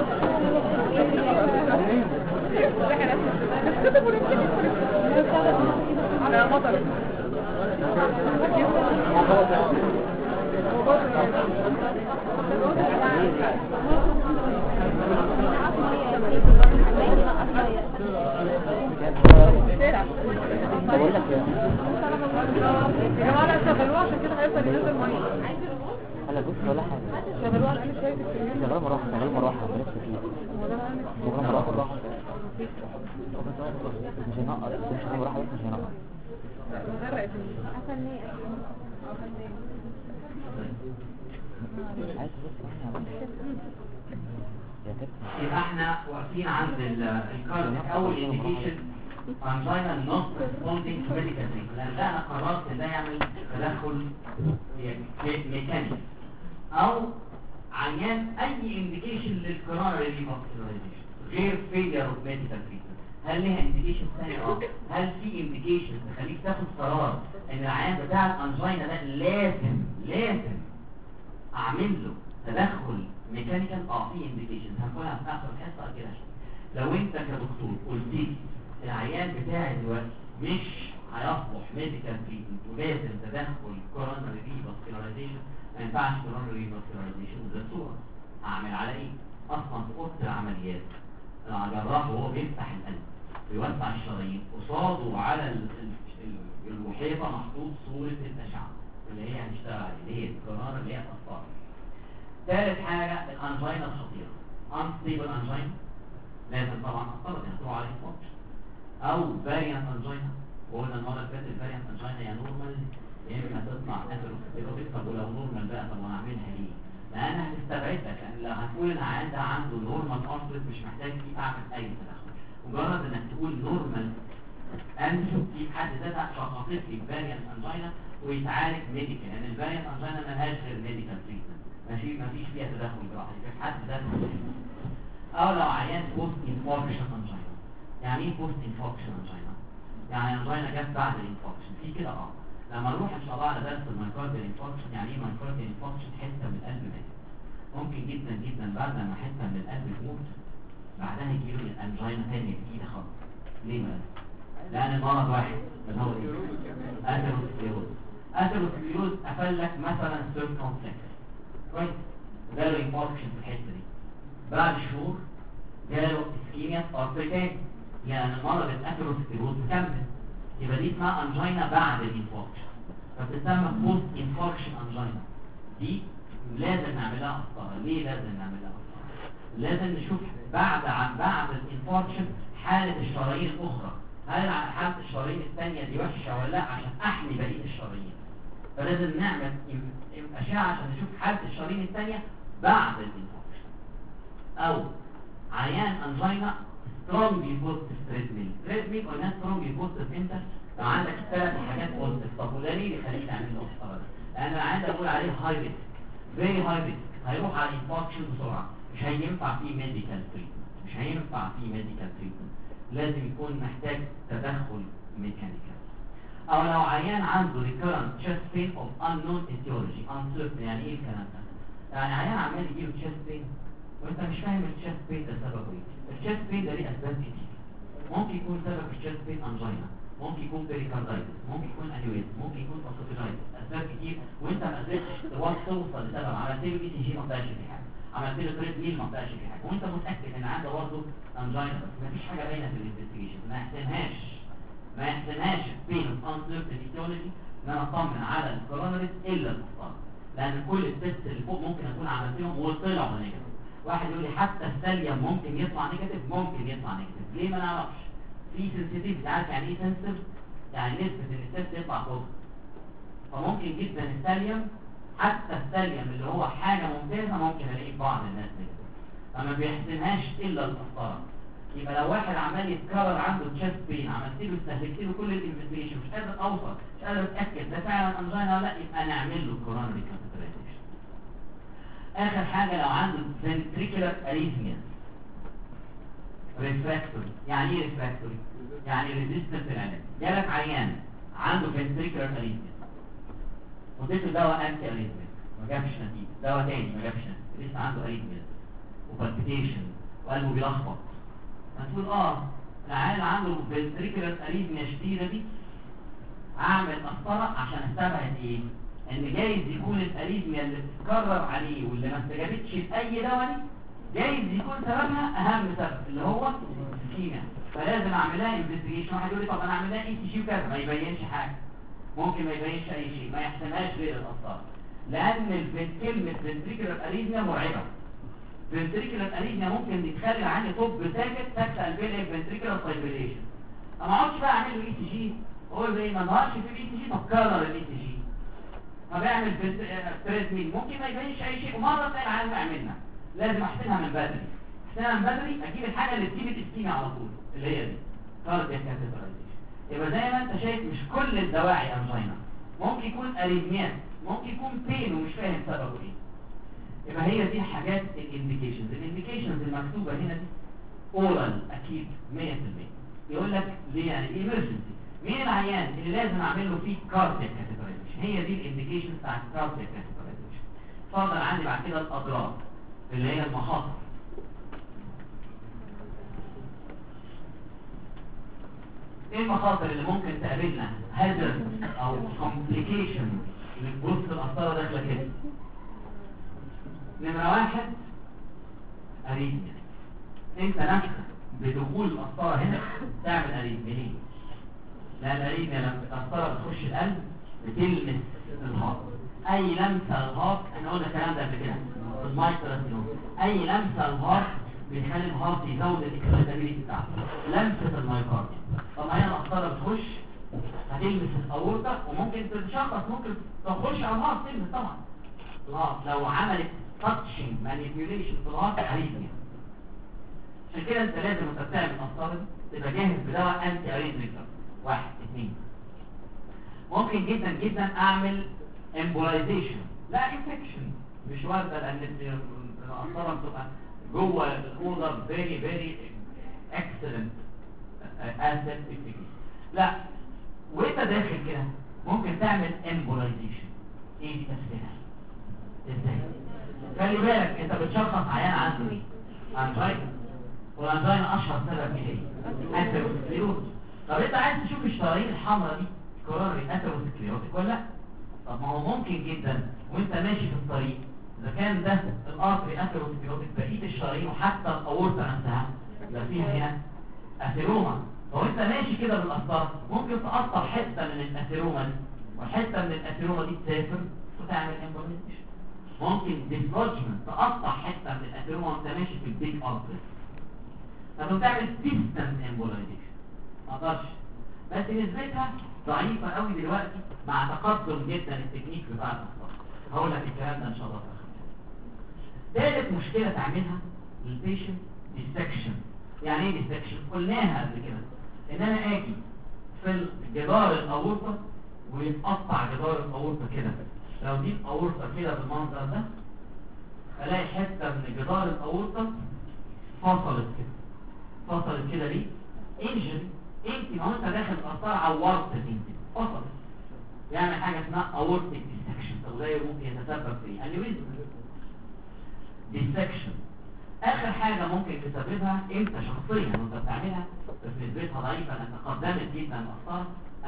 على مطر يا جماعة لا شغلوه عشان كده هيفضل ينزل ميه هلا بص ولا حاجة. شغلوه انا شايف الكريم شغال مروحة بنفس كتير. شغال مروحة مش هينقص مش شغال مروحة بس مش هينقص. عايز يبقى احنا واقفين عند الكارد اول انديكيشن angina not responding to medical treatment لان ده انا قررت ان ده يعمل تدخل ميكانيكي او عيان اي انديكيشن للقرار ريفاسكولايزيشن غير failure of medical treatment. هل ليها انديكيشن ثاني؟ هل في انديكيشن تخليك تاخد قرار ان العيان بتاع الانجينا ده لازم اعمل له تدخل ميكانيكال؟ في انديكيشن هنقولها في اخر الحصه كده. لو انت كدكتور قلت لي العيان بتاعي دلوقتي مش هيصلح ميديكال تريتمنت ولازم تدخل كوروناري ريفاسكولايزيشن، ما ينفعش كوروناري ريفاسكولايزيشن ده صوره اعمل على ايه؟ اصلا في اوضه العمليات الجراح وهو بيفتح القلب ويوسع الشرايين قصاده على الوحيطه محطوط صوره الاشعه اللي هي هنشتغل عليها اللي هي القرار اللي هي الاطفال. ثالث حاجه الانجينا الخطيره unstable angina لازم طبعا افترض ان تروح عليه فانكشن او فاريانت انجينا. وقلنا المره اللي فاتت الفاريانت انجينا يا نورمال يا اما تطلع اثيروسكليروتيك. طب ولو نورمال بقى طب وانا اعملها ليه؟ لان هتستبعد لك لان لو هتقول ان العيان ده عنده نورمال ارثريت مش محتاج فيه اعمل اي تدخل. مجرد انك تقول نورمال انجيو دي في حد ذاتها شخصت لي فاريانت انجينا ويتعالج ميديكال لان الفاريانت انجينا مالهاش غير ميديكال تريتمنت مفيش فيها تدخل جراحي في حد ذاتها. او لو عيان بوست انفاركشن انجينا. يعني ايه بوست انفاركشن انجينا؟ يعني انجينا جت بعد الانفاركشن في كده لما نروح ان شاء الله على درس المايكارديال انفاركشن. يعني ايه مايكارديال انفاركشن؟ حته من القلب ماتت. ممكن جدا جدا بعد ما حته من القلب تموت بعدها يجي له الانجينا ثانيه جديده خالص. ليه بقى؟ لان المرض واحد اللي هو اثيروسكليروز. اثيروسكليروز قفل لك مثلا سيركمفلكس كويس جاله انفاركشن في الحته دي. بعد شهور جاله اسكيميا ارتريتات يعني المرض الاثيروسكليروز كمل. يبقى دي اسمها انجينا بعد الانفاركشن فبتسمى بوست انفاركشن انجينا. دي لازم نعملها قسطره. ليه لازم نعملها قسطره؟ لازم نشوف بعد الانفاركشن حاله الشرايين الاخرى. هل حاله الشرايين الثانيه دي وحشه ولا لا عشان احمي بقيه الشرايين. فلازم نعمل اشعه عشان نشوف حاله الشرايين الثانيه بعد الانفاركشن. او عيان انجينا سترونجلي بوزيتيف تريتمنت. قلنا سترونجلي بوزيتيف امتى؟ لو عندك 3 حاجات بوزيتيف، طب وده ليه يخليك تعمل له قسطره ده؟ لان انا عندي اقول عليه هاي ريسك، فيري هاي ريسك، هيروح على الانفكشن بسرعه، مش هينفع فيه ميديكال تريتمنت، مش هينفع فيه ميديكال تريتمنت، لازم يكون محتاج تدخل ميكانيكال. او لو عيان عنده recurrent chest pain of unknown etiology uncertain، يعني ايه الكلام ده؟ يعني عيان عمال يجيله chest pain وانت مش فاهم الchest pain ده سببه ايه. الchest pain ده ليه اسباب كتير، ممكن يكون سبب الchest pain angina، ممكن يكون pericarditis، ممكن يكون aneurysm، ممكن يكون esophagitis، اسباب كتير وانت ما قدرتش توصل لسبب. عملت له اي سي جي ما طلعش فيه حاجه، عملت له تريد ميل ما طلعش فيه حاجه، وانت متاكد ان عنده برضه angina بس ما فيش حاجه باينه في الانفستيجيشن، ما يحسمهاش بين uncertain etiology ان انا اطمن على الكورونريز الا المختار، لان كل التست اللي فوق ممكن اكون عملتهم وطلعوا نيجاتيف. واحد يقول لي حتى السليم ممكن يطلع نيجاتيف، ممكن يطلع نيجاتيف، ليه ما نعرفش؟ في سنسيتيفيتي، عارف يعني ايه سنسيتيف؟ يعني نسبه ان التست يطلع فوق، فممكن جدا السليم، حتى السليم اللي هو حاجه ممتازه ممكن الاقيه في بعض الناس نيجاتيف، فما بيحسمهاش الا المختار. يبقى لو واحد عمال يتكرر عنده تشست بين، عملت له استهلكت له كل الانفستيجيشن مش قادر اوصل، مش قادر اتاكد ده فعلا انجينا ولا لا، يبقى نعمل له كورونري كاتيترايزيشن. اخر حاجه لو عنده فنتريكولار اريثميا ريفراكتوري. يعني ايه ريفراكتوري؟ يعني ريزيستنت للعلاج. جالك عيان عنده فنتريكولار اريثميا واديته دواء انتي اريثميك ما جابش نتيجه، دواء تاني ما جابش نتيجه، لسه عنده اريثميا وبالبيتيشن وقلبه بيلخبط، هتقول العيان عنده فنتريكولار اريثميا شديده دي، اعمل قسطره عشان استبعد ايه؟ ان جايز يكون الاريثميا اللي بتتكرر عليه واللي ما استجابتش لاي دواء دي جايز يكون سببها اهم سبب اللي هو الكيمياء، فلازم اعمل لها انفستيجيشن. واحد يقول لي طب انا اعمل لها اي سي جي وكذا، ما يبينش حاجه، ممكن ما يبينش اي شيء، ما يحسمهاش غير القسطره، لان كلمه فنتريكولار اريثميا مرعبه. فنتريكولار اريثميا ممكن يتخلي عندي طب ساكت تكسل بين فنتريكولار فايبريشن، ما اقعدش بقى اعمل له اي سي جي، هو زي ما ظهرش في الاي سي جي طب كرر الاي سي جي، طب اعمل تريد ميل ممكن ما يبينش اي شيء، ومره ثانيه العيان وقع منها، لازم احسنها من بدري. احسنها من بدري اجيب الحاجه اللي تجيب الاسكيميا على طول اللي هي دي كاردياك كاتيترايزيشن. يبقى زي ما انت شايف مش كل الدواعي انجينا، ممكن يكون اريثميات، ممكن يكون بين ومش فاهم سببه ايه. يبقى هي دي حاجات الانديكيشنز المكتوبه هنا دي اورال اكيد 100%. يقول لك ليه يعني ايمرجنسي، مين العيان اللي لازم اعمل له فيه كاردياك كاتيترايزيشن، هي دي الانديكيشنز بتاعت الكاردياك كاتيترايزيشن. اتفضل عندي بعد كده الاضرار اللي هي المخاطر. ايه المخاطر اللي ممكن تقابلنا؟ هازارد او كومبليكيشن اللي في وسط القسطره داخله كده. نمره 1 اريثميا. انت نفسك بدخول القسطره هنا تعمل اريثميا. ليه؟ لان الاريثميا لما القسطره بتخش القلب بتلمس الهارت، اي لمسه الهارت، احنا قلنا الكلام ده قبل كده في المايكروسينوس، اي لمسه الهارت بيخلي الهارت يزود الاكسيتابيليتي بتاعته، لمسه المايكارديوم. طب هي القسطره بتخش هتلمس الاورطه وممكن تتشخص، ممكن تخش على الهارت تلمس طبعا الهارت لو عملت تاتشنج مانيبيوليشن في الهارت اريثميا. عشان كده انت لازم وانت بتعمل القسطره تبقى جاهز بدواء انتي اريثميك. 1 2 ممكن جدا جدا اعمل امبولايزيشن، لا انفكشن مش وارده، لان القسطره بتبقى جوه الاوردر فيري اكسلنت اسيد، لا وانت داخل كده ممكن تعمل امبولايزيشن. ايه دي تفسيرها ازاي؟ خلي بالك انت بتشخص عيان عنده ايه؟ انجينا، والانجينا اشهر سبب ايه؟ اثيروسكليروز. طب انت عايز تشوف الشرايين الحمراء دي كورونري اثيروسكليروتيك ولا لا؟ طب ما هو ممكن جدا وانت ماشي في الطريق اذا كان ده الارتري اثيروسكليروتيك بقيه الشرايين وحتى الاورطه نفسها ده فيها هنا اثيروما، وانت ماشي كده بالقسطره ممكن تقطع حته من الاثيروما دي وحته من الاثيروما دي تسافر وتعمل امبوليزيشن. ممكن ديسلوجمنت تقطع حته من الاثيروما وانت ماشي في البيج ارتري، طب تعمل ديستنت امبوليزيشن ما اقدرش، بس نسبتها ضعيفه قوي دلوقتي مع تقدم جدا التكنيك بتاع القسطره. هقول لك الكلام ده ان شاء الله في الاخر. ثالث مشكله تعملها للبيشنت ديسكشن. يعني ايه ديسكشن؟ قلناها قبل كده ان انا اجي في جدار الاورطه ويتقطع جدار الاورطه كده. لو دي الاورطه كده بالمنظر ده الاقي حته من جدار الاورطه فصلت كده ليه؟ انجري. انت ما هو انت داخل القسطره عورت انت فصلت، يعمل حاجه اسمها اورتيك ديسكشن، او ده ممكن يتسبب في انيوريزم ديسكشن. اخر حاجه ممكن تسببها انت شخصيا وانت بتعملها بس نسبتها ضعيفه لان تقدمت جدا القسطره،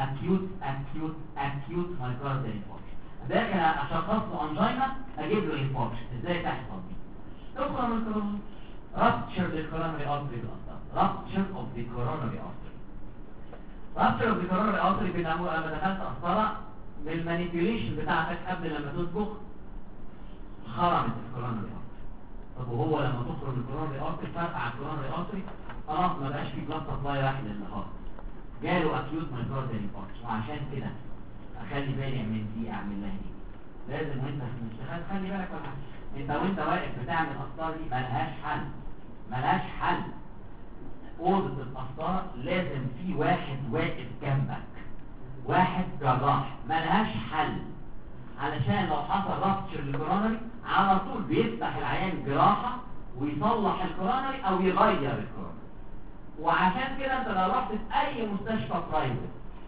acute myocardial infarction. داخل اشخص له انجينا اجيب له انفاركشن. ازاي تحصل دي؟ تدخل من الكورونا rupture the coronary artery بالقسطره، rupture of the coronary artery. rupture of the coronary artery بنعمله لما دخلت قسطره بالمانيبيوليشن بتاعتك قبل لما تصبغ خرمت الكوروناري ارتري. طب وهو لما تخرج الكوروناري ارتري فرقع الكوروناري ارتري خلاص ما بقاش فيه بلاد سبلاي رايح للنهار، جاله اكيوت مايوكارديال انفاركشن. وعشان كده اخلي بالي من دي اعمل لها ايه؟ لازم وانت في الاشتغال خلي بالك من حاجه، انت وانت واقف بتعمل القسطره دي ملهاش حل. اوضه القسطره لازم في واحد واقف جنبك، واحد جراح، ملهاش حل. علشان لو حصل رابتشر للكوروناري على طول بيفتح العيان جراحه ويصلح الكوروناري او يغير الكوروناري. وعشان كده انت لو رحت في اي مستشفى برايفت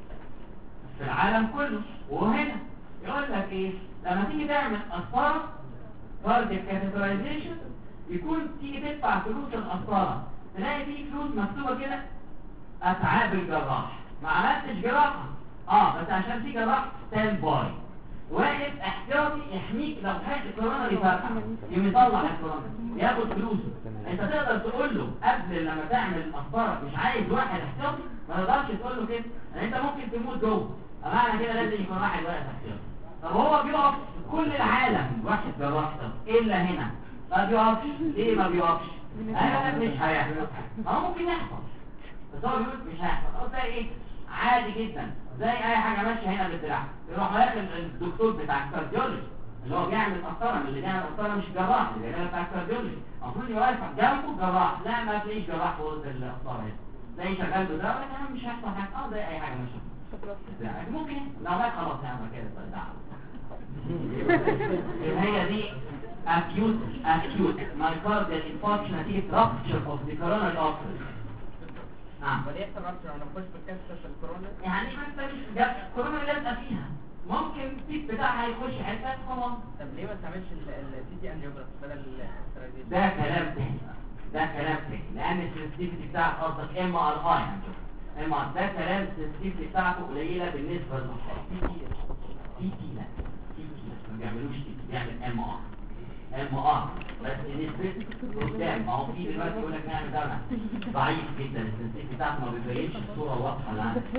في العالم كله وهنا يقول لك ايه؟ لما تيجي تعمل قسطره كاردياك كاتيترايزيشن يكون تيجي تدفع فلوس القسطره تلاقي فيه فلوس مكتوبه كده اتعاب الجراح. ما عملتش جراحه بس عشان في جراح ستاند باي واقف احتياطي يحميك لو حاجه الكوروناري فرقع يقوم يطلع الكوروناري ياخد فلوسه. انت تقدر تقول له قبل لما تعمل القسطره مش عايز واحد احتياطي؟ ما تقدرش تقول له كده، يعني انت ممكن تموت جوه، معنى كده لازم يكون واحد واقف احتياطي. طب هو بيقف كل العالم واحد جراح الا هنا ما بيقفش. ليه ما بيقفش؟ انا مش هيحصل، هو ممكن يحصل بس هو بيقول مش هيحصل. او زي ايه؟ عادي جدا زي اي حاجه ماشيه هنا بالدراع، يروح داخل الدكتور بتاع الكارديولوجي اللي هو بيعمل قسطره، من اللي بيعمل قسطره مش جراح، اللي بيعمل بتاع الكارديولوجي المفروض يبقى واقف جنبه جراح. لا ما تلاقيش جراح في اوضه القسطره هنا، تلاقي شغال بدراع لكن مش هيحصل حاجه. زي اي حاجه ماشيه ممكن لو ما خلاص نعمل كده هي دي acute myocardial infarction نتيجه rupture of the coronary artery. نعم. وليه يحصل رابطر انا بخش بالكسر في الكورونا؟ يعني ما انت مش الكورونا لازقه فيها، ممكن التيب بتاعها يخش حته خلاص. طب ليه ما تعملش السي تي انجيوجرافي بدل الاستراتيجي؟ ده كلام تاني لان السنسيتيفيتي بتاعك قصدك ام ار اي ده كلام السنسيتيفيتي بتاعته قليله بالنسبه للمصاب. سي تي لا ما بيعملوش سي تي، بيعمل ام ار بس نسبه قدام. ما هو في دلوقتي يقول لك نعمل ده ضعيف جدا السنسيتيفيتي بتاعته ما بيبينش الصوره واضحه اللي عندك.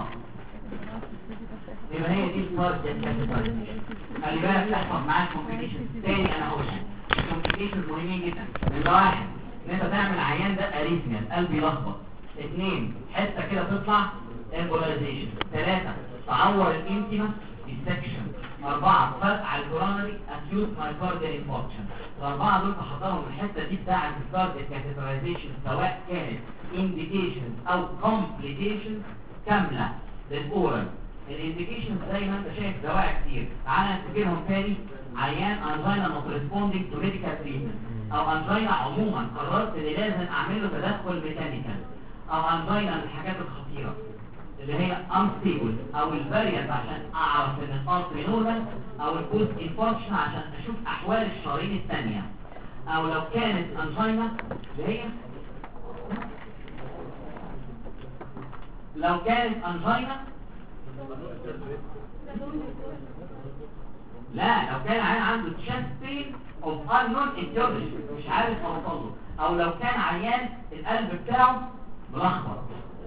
يبقى هي دي الكاردياك كاتيترايزيشن. خلي بالك تحفظ معاك كومبليكيشن تاني انا هقولها. الكومبليكيشن مهمين جدا. نمرة واحد ان انت تعمل عيان ده اريثميا القلب يلخبط. 2 حته كده تطلع امبولايزيشن. 3 تعور الانتيما ديسكشن. 4 فرقع الكوروناري اكيوت مايوكارديال انفاركشن. الاربعه دول تحضرهم الحته دي بتاعه الكاردياك كاتيترايزيشن سواء كانت انديكيشن او كومبليكيشن كامله للاورال. الانديكيشن زي ما انت شايف دواعي كتير، تعالى نفتكرهم تاني. عيان انجينا نوت ريسبوندينج تو ميديكال تريتمنت، او انجينا عموما قررت ان لازم اعمل له تدخل ميكانيكال، او انجينا من الحاجات الخطيره اللي هي انستيبل او الفاريانت عشان اعرف ان الارتري نورمال، او البوست انفاركشن عشان اشوف احوال الشرايين الثانيه، او لو كانت انجينا اللي هي لو كانت انجينا لا لو كان عيان عنده chest pain of unknown etiology مش عارف اوصل له، او لو كان عيان القلب بتاعه ملخبط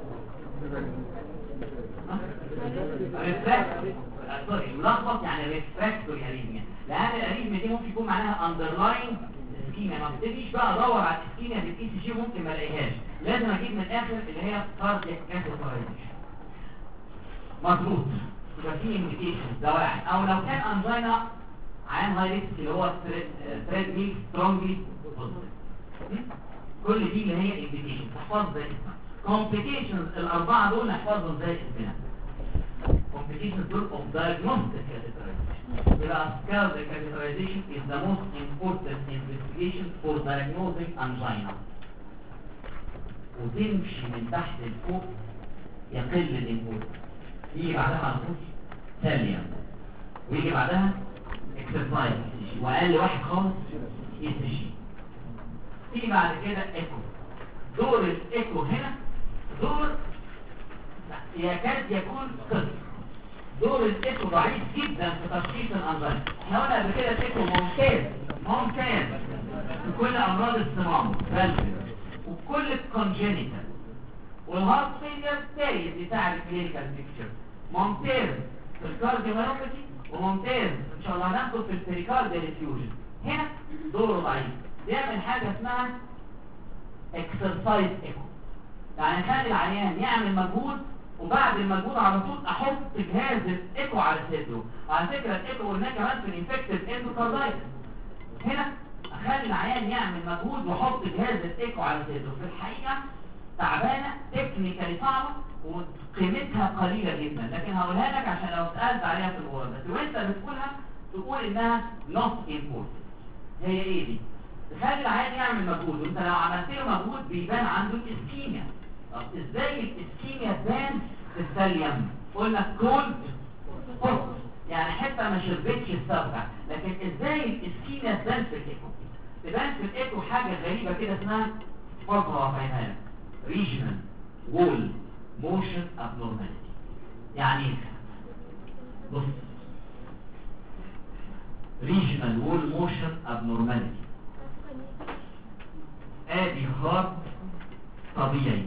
سوري ملخبط يعني ريفراكتوري اريثميا، لان الاريثميا دي ممكن يكون معناها underlying اسكيميا. ما بتبتديش بقى ادور على الاسكيميا بالاي سي جي ممكن ما الاقيهاش، لازم اجيب من الاخر اللي هي كاردياك كاتيترايزيشن. مظبوط يبقى في انديكيشن دواعي. او لو كان انجينا عيان هاي ريسك اللي هو تريد ميل سترونجلي كل دي اللي هي انديكيشن تحفظ زي اسمها. كومبليكيشنز الاربعه دول نحفظهم زي اسمها. كومبليكيشنز دول اوف diagnostic catheterization. يبقى sacral catheterization is the most important investigation for diagnosing angina. وتمشي من تحت لفوق يقل الانبوت. يجي بعدها على طول ثاليا، ويجي بعدها اكسرسايز، واقل واحد خالص ECG. تيجي بعد كده ايكو. دور الايكو هنا دور يكاد يكون صفر. دور الايكو ضعيف جدا في تشخيص الانزيم. احنا قلنا قبل كده الايكو ممتاز في كل امراض الصمام وكل الكونجينيتال والهارت فيلير سيريس بتاع الكلينيكال بيكتشر. ممتاز في الكارديوميوباثي وممتاز ان شاء الله هناخده في البريكارديال ديفيوجن. هنا دوره ضعيف. بيعمل حاجه اسمها اكسرسايز ايكو، يعني خلي العيان يعمل مجهود وبعد المجهود على طول احط جهاز الايكو على صدره. وعلى فكره الايكو قلناه كمان في الانفكتيف اندوكاردايتس. هنا اخلي العيان يعمل مجهود واحط جهاز الايكو على صدره. في الحقيقه تعبانه تكنيكالي صعبه وقيمتها قليله جدا، لكن هقولها لك عشان لو سالت عليها في الورقه بس وانت بتقولها تقول انها not important. هي ايه دي؟ تخلي العيان يعمل مجهود، وانت لو عملت له مجهود بيبان عنده الاسكيميا. طب ازاي الاسكيميا تبان في الثليم؟ قلنا كولد بوست، يعني حته ما شربتش الصبغه. لكن ازاي الاسكيميا تبان في الايكو؟ تبان في الايكو حاجه غريبه كده اسمها فقره فاهمها لك، ريجنال وول موشن ابنورماليتي. يعني ايه؟ بص، ريجنال وول موشن ابنورماليتي. ادي هارت طبيعي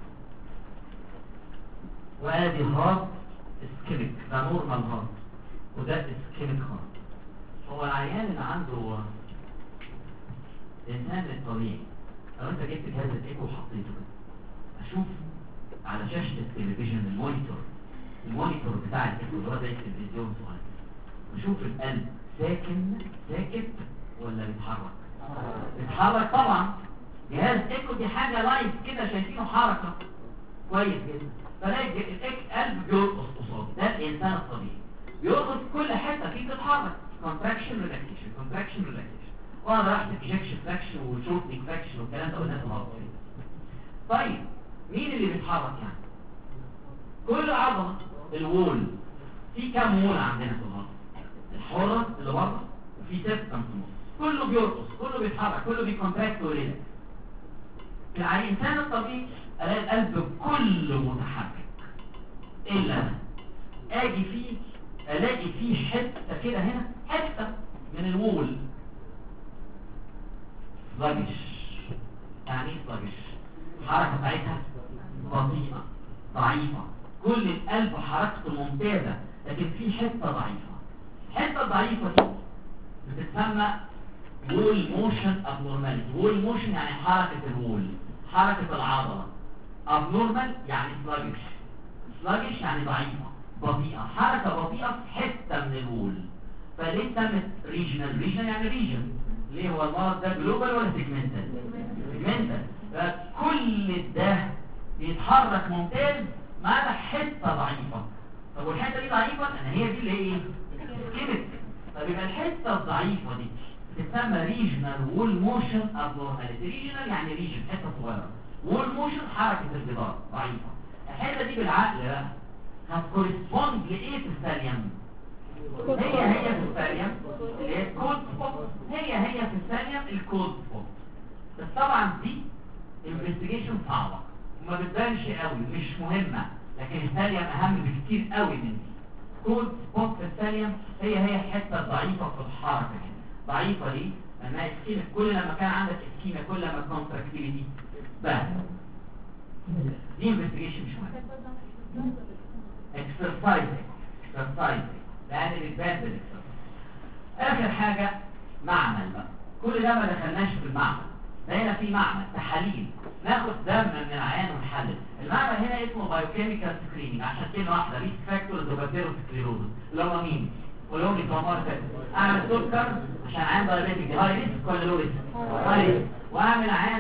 وادي هارت اسكيميك، ده نورمال هارت وده اسكيميك هارت. هو العيان اللي عنده الانسان الطبيعي لو انت جبت جهاز الايكو وحطيته اشوف على شاشه التلفزيون المونيتور بتاع الايكو اللي هو زي التلفزيون صغير، وشوف القلب ساكت ولا بيتحرك. بيتحرك طبعا. جهاز ايكو دي حاجه لايف كده شايفينه حركه كويس جدا. فلاقي القلب بيرقص قصادي. ده الانسان الطبيعي بيرقص كل حته فيه بتتحرك، كونتراكشن ريلاكسيشن كونتراكشن ريلاكسيشن. وانا رحت ايجكشن فراكشن وشورتنج فراكشن والكلام ده قلناه النهارده. طيب مين اللي بيتحرك يعني؟ كل عضله. الوول في كام وول عندنا في الهارت؟ الحره اللي بره وفي سيستم في النص، كله بيرقص كله بيتحرك كله بيكونتراكت وريلاكس. في الانسان الطبيعي الاقي القلب كله متحرك الا انا اجي فيه الاقي فيه حته كده هنا حته من الوول sluggish. يعني ايه sluggish؟ الحركه بتاعتها بطيئه ضعيفه. كل القلب حركته ممتازه لكن في حته ضعيفه. الحته الضعيفه دي بتتسمى وول موشن ابنورماليتي. وول موشن يعني حركه الوول، حركه العضله. ابنورمال يعني sluggish يعني ضعيفه بطيئه، حركه بطيئه في حته من الوول. فليه سمت ريجنال يعني ريجن؟ ليه هو المرض ده جلوبال ولا سيجمنتال؟ فكل ده بيتحرك ممتاز ما عدا حته ضعيفه. طب والحته دي ضعيفه لان هي دي اللي هي ايه؟ اسكيميك. طب يبقى الحته الضعيفه دي تسمى ريجنال وول موشن ابنورماليتي. ريجنال يعني ريجن حته صغيره، وول موشن حركه الجدار ضعيفه. الحته دي بالعقل بقى هتكورسبوند لايه في الثانيم؟ هي في الثانيم اللي هي الكود سبوت. هي في الثانيم الكود سبوت. بس طبعا دي انفستيجيشن صعبه وما بتبانش قوي، مش مهمه، لكن الثانيم اهم بكتير قوي من دي. كود سبوت في الثانيم هي الحته الضعيفه في الحركه كده. ضعيفه ليه؟ لانها اسكيميا. كل لما كان عندك اسكيميا كل ما الكونتراكتيليتي بقى. دي انفستيجيشن مش مهم. اكسرسايز لان بتبان بالاكسرسايز. اخر حاجه معمل بقى. كل ده ما دخلناش في المعمل. هنا في معمل تحاليل، ناخد دم من العيان ونحلل. المعمل هنا اسمه بايوكيميكال سكريننج عشان كلمه واحده، ريسك فاكتورز وباثيروسكليروز اللي هم مين؟ قولهم لي طبعا. اعمل سكر عشان عيان دايابيتيك هاي ريسك ولا لو ريسك؟ هاي ريسك. واعمل عيان ده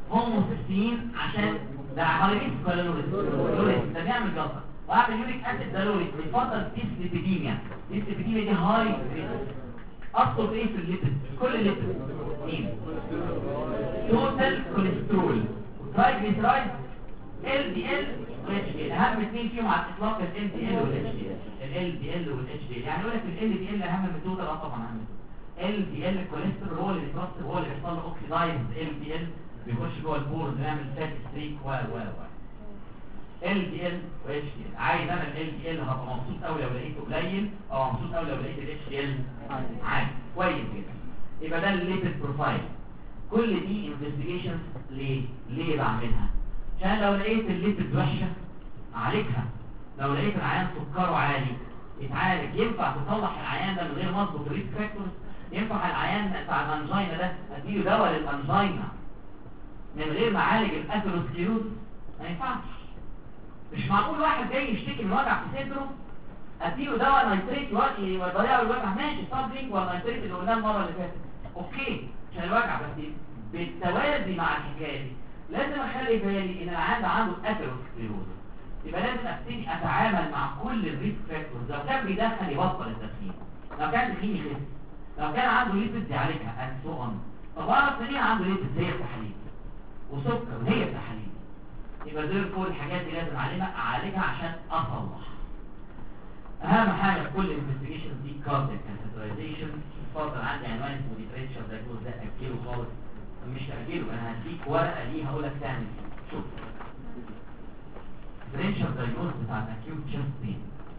هوموسيستين عشان ده هايريس ولا لوريس؟ لوريس ده بيعمل جلطه. واعمل يوريك اسيد ده لوريس بيفضل ديسليبيديميا. ديسليبيديميا دي هاي اصله ايه في الليبيد؟ كل الليبيد مين؟ توتال كوليسترول وترايجليسرايد ال دي ال والاتش دي ال. اهم اثنين فيهم على الاطلاق ال دي ال والاتش دي ال. ال دي ال والاتش دي ال يعني يقول لك ال دي ال اهم من التوتال. طبعا اهم من التوتال. ال دي ال الكوليسترول هو اللي بيترسب، هو اللي بيحصل له اوكسيدايز. ال دي ال بيخش جوه البورز ويعمل فات ستريك و ال دي ال واتش دي ال. عايز انا ال دي ال هبقى مبسوط قوي لو لقيته قليل، او مبسوط قوي لو لقيت الاتش دي ال عالي. كويس جدا. يبقى ده الليبيد بروفايل. كل دي انفستيجيشنز ليه بعملها؟ عشان لو لقيت الليبيد وحشه اعالجها. لو لقيت العيان سكره عالي يتعالج. ينفع تصلح العيان ده من غير ما اظبط الريسك فاكتورز؟ ينفع العيان بتاع الانجينا ده اديله دواء للانجينا من غير ما اعالج الاثيروسكليروز؟ ما ينفعش. مش معقول واحد جاي يشتكي من وجع في صدره اديله دواء نيتريت ويضيع له الوجع. ماشي صابرينج ولا نيتريت اللي قلناه المره اللي فاتت اوكي عشان الوجع، بس بالتوازي مع الحكايه دي لازم اخلي بالي ان العيان ده عنده اثيروسكليروز. يبقى لازم ابتدي اتعامل مع كل الريسك فاكتورز. لو كان بيدخن يبطل التدخين، لو كان تخين يخف، لو كان عنده ليبيد يعالجها اند سو اون. طب اعرف منين عنده ليبيد؟ هي التحاليل وسكر وهي التحاليل. يبقى دول كل الحاجات دي لازم اعالجها عشان اصلح. اهم حاجه في كل انفستيجيشن دي كاردياك كاتيترايزيشن. اتفضل عندي عنوان اسمه ديفرنشال دايجنوز، ده اجله خالص. مش تاجله، انا هديك ورقه ليه هقول لك تعمل ايه. شوف ديفرنشال دايجنوز بتاع الاكيوت تشست بين.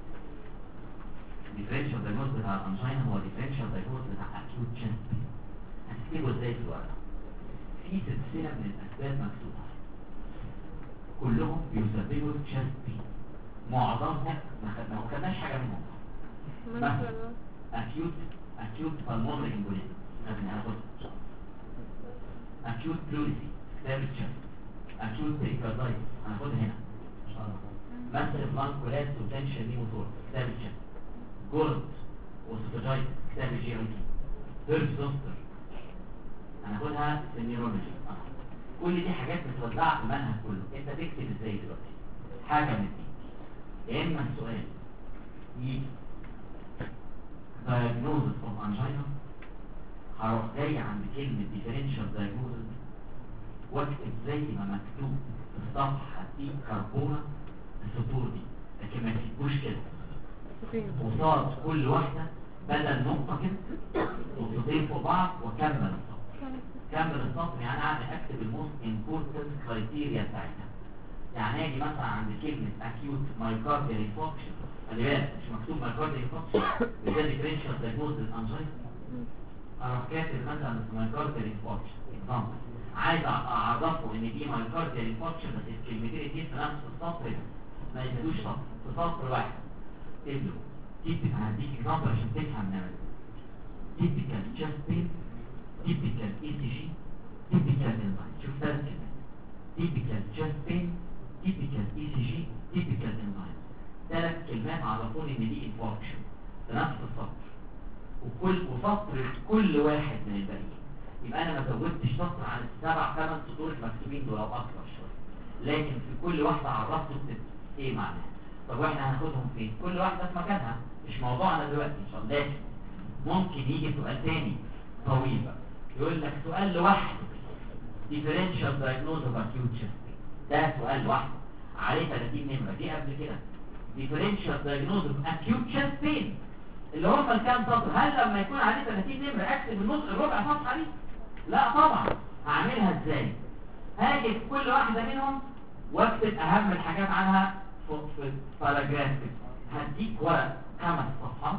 ديفرنشال دايجنوز بتاع الانجينا هو ديفرنشال دايجنوز بتاع اكيوت تشست بين. هتكتبه ازاي في الورقه؟ في سلسله من الاسباب مكتوبه كلهم بيسببوا تشست بين. معظمهم ما خدناش حاجه منهم. مثلا اكيوت بالمونري امبوليزم لازم ناخد. اكيوت بلوريسي كتاب التشست. اكيوت بريكاردايتس هناخدها هنا ان شاء الله. مثلا بلانكولات وتنشن نيموتور كتاب التشست. جورد وسوفاجايتس كتاب الجي اي تي. هيرب زوستر هناخدها في النيورولوجي. كل دي حاجات متوزعه في المنهج كله. انت تكتب ازاي دلوقتي؟ حاجه من دي. يا اما السؤال يجي diagnosis of angina، هروح جاي عند كلمة differential diagnosis واكتب زي ما مكتوب في الصفحة دي كربونة السطور دي، لكن ما تكتبوش كده. وصاد كل واحدة بدل نقطة كده نقطتين فوق بعض وكمل السطر. كمل السطر يعني اعمل اكتب الموست important criteria بتاعتها. يعني اجي مثلا عند كلمة acute myocardial infarction، خلي بالك مش مكتوب myocardial infarction، ده differential diagnosis للانجينا. اروح كاتب مثلا myocardial infarction example، عايز اعرفه ان دي myocardial infarction بس الكلمتين اتنين في نفس السطر ما يزيدوش سطر، في سطر واحد اكتب له typical. هديك example عشان تفهم نعمل typical chest pain، typical ECG، typical enzyme. شوف ثلاث كلمات: typical chest pain، typical ECG، typical enzyme. ثلاث كلمات عرفوني ان دي infarction في نفس السطر، وسطر كل واحد من الباقيين. يبقى انا ما زودتش سطر عن السبع ثمان سطور المكتوبين دول او اكثر شويه، لكن في كل واحده عرفته ايه معناها. طب واحنا هناخدهم فين؟ كل واحده في مكانها، مش موضوعنا دلوقتي ان شاء الله. لكن ممكن يجي سؤال تاني طويل بقى يقول لك سؤال لوحده differential diagnosis of acute chest pain. ده سؤال لوحده عليه 30 نمره. دي قبل كده differential diagnosis of acute chest pain اللي هم الكام سطر. هل لما يكون عليه 30 نمره اكتب النص الربع صفحه دي؟ لا طبعا. هعملها ازاي؟ هاجي في كل واحده منهم واكتب اهم الحاجات عنها في باراجراف. هديك ورق 5 صفحات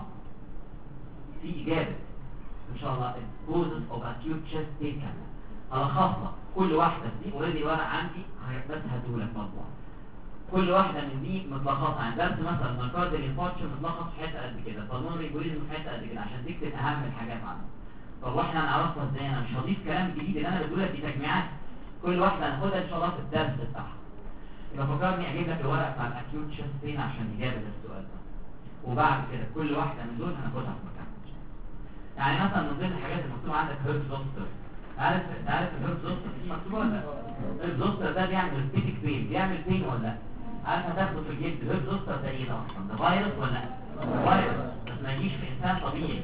في اجابه ان شاء الله causes of acute chest pain كامله. هلخصها كل واحده دي اوريدي ورق عندي بس هديهولك مطبوع. كل واحده من دي متلخصه عن درس مثلا مايوكارديال انفاركشن متلخص في حته قد كده، بالمونري امبوليزم في حته قد كده، عشان تكتب اهم الحاجات عنها. طب واحنا هنعرفها ازاي؟ انا مش هضيف كلام جديد، اللي انا بقوله لك دي تجميعات كل واحده هناخدها ان شاء الله في الدرس بتاعها. يبقى فكرني اجيب لك الورق بتاع الاكيوت شيست بين عشان اجابه السؤال ده، وبعد كده كل واحده من دول هناخدها في مكان. يعني مثلا من ضمن الحاجات المكتوبه عندك هيرب زوستر. عارف الهيرب زوستر دي مكتوبه ولا لا؟ الهيب زوستر ده بيعمل بيتك بين، بيعمل بين ولا لا؟ عارف هتاخده في الجلد. الهيب زوستر ده ايه ده اصلا؟ ده فيروس ولا لا؟ فيروس، بس ما يجيش في انسان طبيعي.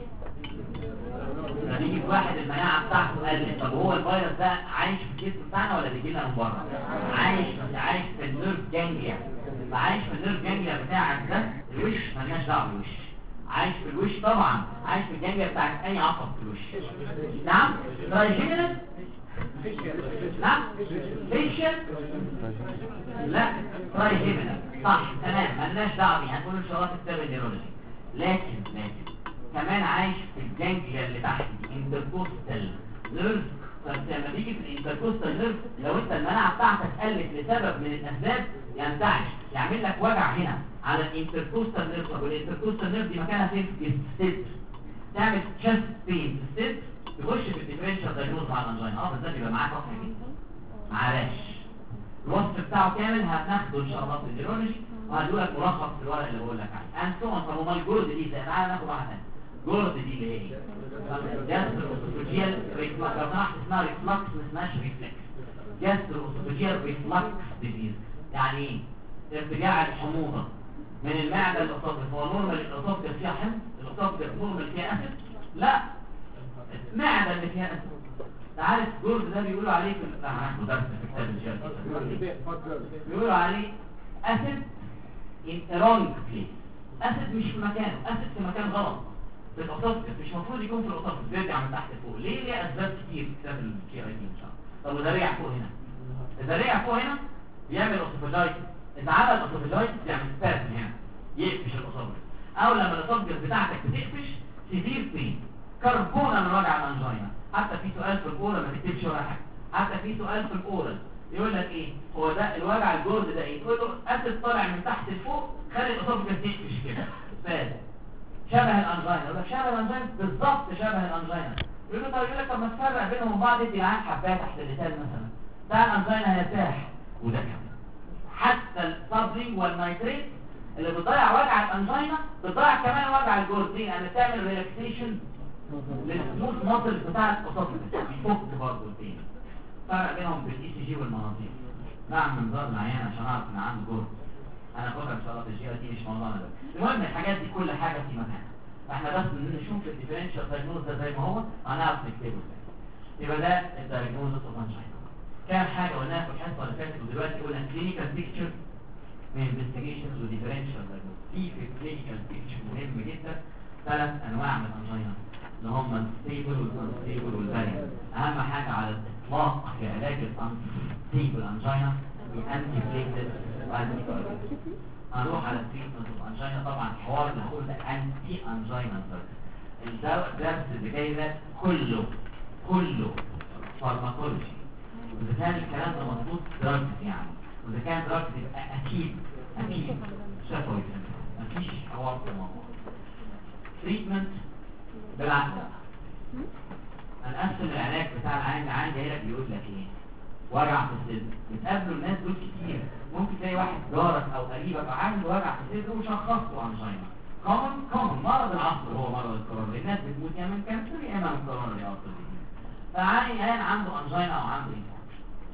لما يجي في واحد المناعه بتاعته قلت، طب هو الفيروس ده عايش في الجسم بتاعنا ولا بيجي لنا من بره؟ عايش في النيرف جانجليا. عايش في النيرف جانجليا بتاعك ده، الوش مالناش دعوه بالوش. عايش في الوش طبعا، عايش في الجانجليا بتاعت اي عصب في الوش. نعم ترايجينال. نعم فيشل. لا ترايجينال صح تمام، مالناش دعوه بيه، هنقول ان شاء الله في كتاب النيرولوجي. لكن كمان عايش في الجانجليا اللي تحت دي، انتركوستال نيرف. فلما تيجي في الانتركوستال نيرف، لو انت المناعه بتاعتك قلت لسبب من الاسباب ينتعش، يعمل لك وجع هنا على الانتركوستال نيرف. طب الانتركوستال نيرف دي مكانها فين؟ في الصدر. تعمل تشست بين في الصدر، تخش في الديفرنشال دايجنوز مع الانجينا. بس ده بيبقى معاك اصلا كده معلش. الوصف بتاعه كامل هناخده ان شاء الله في النيرولوجي، وهديلك ملخص في الورق اللي بقول لك عليه. انسون. طب امال الجرد دي ازاي؟ تعالى ناخد واحده ثانيه. جرد دي اللي هي ايه؟ جاستروسوفاجيال ريفلكس. لو سمحت اسمها ريفلكس ما اسمهاش ريفلكس. جاستروسوفاجيال ريفلكس ديزيز. يعني ايه؟ ارتجاع الحموضه من المعده للاسوفاجس. هو نورمال الاسوفاجس فيها حمض؟ الاسوفاجس نورمال فيها اسيد؟ لا، المعده اللي فيها اسيد. عارف جورد ده بيقولوا عليه في درس في كتاب الجلد، بيقولوا عليه اسيد ان رونج بليس. اسيد مش في مكانه، اسيد في مكان غلط في الاسوفاجس، مش المفروض يكون في الاسوفاجس، بيرجع من تحت لفوق. ليه اسباب كتير في كتاب الجي اي دي ان شاء الله. طب وده رجع فوق هنا، اذا رجع فوق هنا بيعمل اسوفاجايتس. اذا عمل اسوفاجايتس يعمل سبازم هنا يقفش الاسوفاجس، او لما الاسوفاجس بتاعتك بتقفش سيفير بين كربونه من وجع الانجينا. حتى في سؤال في الاورال، ما تكتبش ولا حاجه، حتى في سؤال في الاورال يقول لك ايه هو ده الوجع الجرد ده ايه؟ تقول له اسيد طالع من تحت لفوق خلي الاسوفاجس يقفش كده سبازم شبه الانجينا. يقول لك شبه الانجينا بالظبط شبه الانجينا. يقول له طب، يقول لك طب ما تفرق بينهم وبعض، ادي العين حبايه تحت اللسان مثلا بتاع الانجينا هيرتاح. وده كمان حتى الصابلينج والنيتريت اللي بتضيع وجع الانجينا بتضيع كمان وجع الجوردين، يعني بتعمل ريلاكسيشن للسموث ماسل بتاع الاسوفاجس، بيفك برضه البين. فرق بينهم بالاي سي جي والمناظير. نعم منظار العيان عشان اعرف ان عنده جرد. انا فاكر ان شاء الله في الجي اي دي مش موضوعنا ده. المهم الحاجات دي كل حاجه في مكانها، احنا بس نشوف الديفرنشال دايجنوز ده زي ما هو هنعرف نكتبه ازاي. يبقى ده الدايجنوز اوف انجينا. كام حاجه قلناها في الحصه اللي فاتت، ودلوقتي قلنا كلينيكال بيكتشر من انفستيجيشنز وديفرنشال دايجنوز. في الكلينيكال بيكتشر مهم جدا 3 انواع من الانجينا اللي هم الستيبل والانستيبل والفاريبل. اهم حاجه على الاطلاق في علاج الانستيبل انجينا الانتي بليتد وانتي كوجولانت. هنروح على التريتمنت اوف انجينا. طبعا الحوار اللي هقوله ده انتي انجينا الدرس اللي جاي ده كله فارماكولوجي. واذا كان الكلام ده مظبوط دراجز، يعني واذا كان دراجز يبقى اكيد شفوي، مفيش حوار في الموضوع. تريتمنت بالعكس، هنقسم العلاج بتاع العين جاي لك بيقول لك ايه؟ وجع في الصدر. بتقابلوا الناس دول كتير، ممكن تلاقي واحد جارك او قريبك عنده وجع في الصدر وشخصته انجينا. كومن مرض العصر هو مرض الكورونا. الناس بتموت يا من كانسر يا اما من كورونا يا اصلا. فعين عنده انجينا او عنده انفكشن،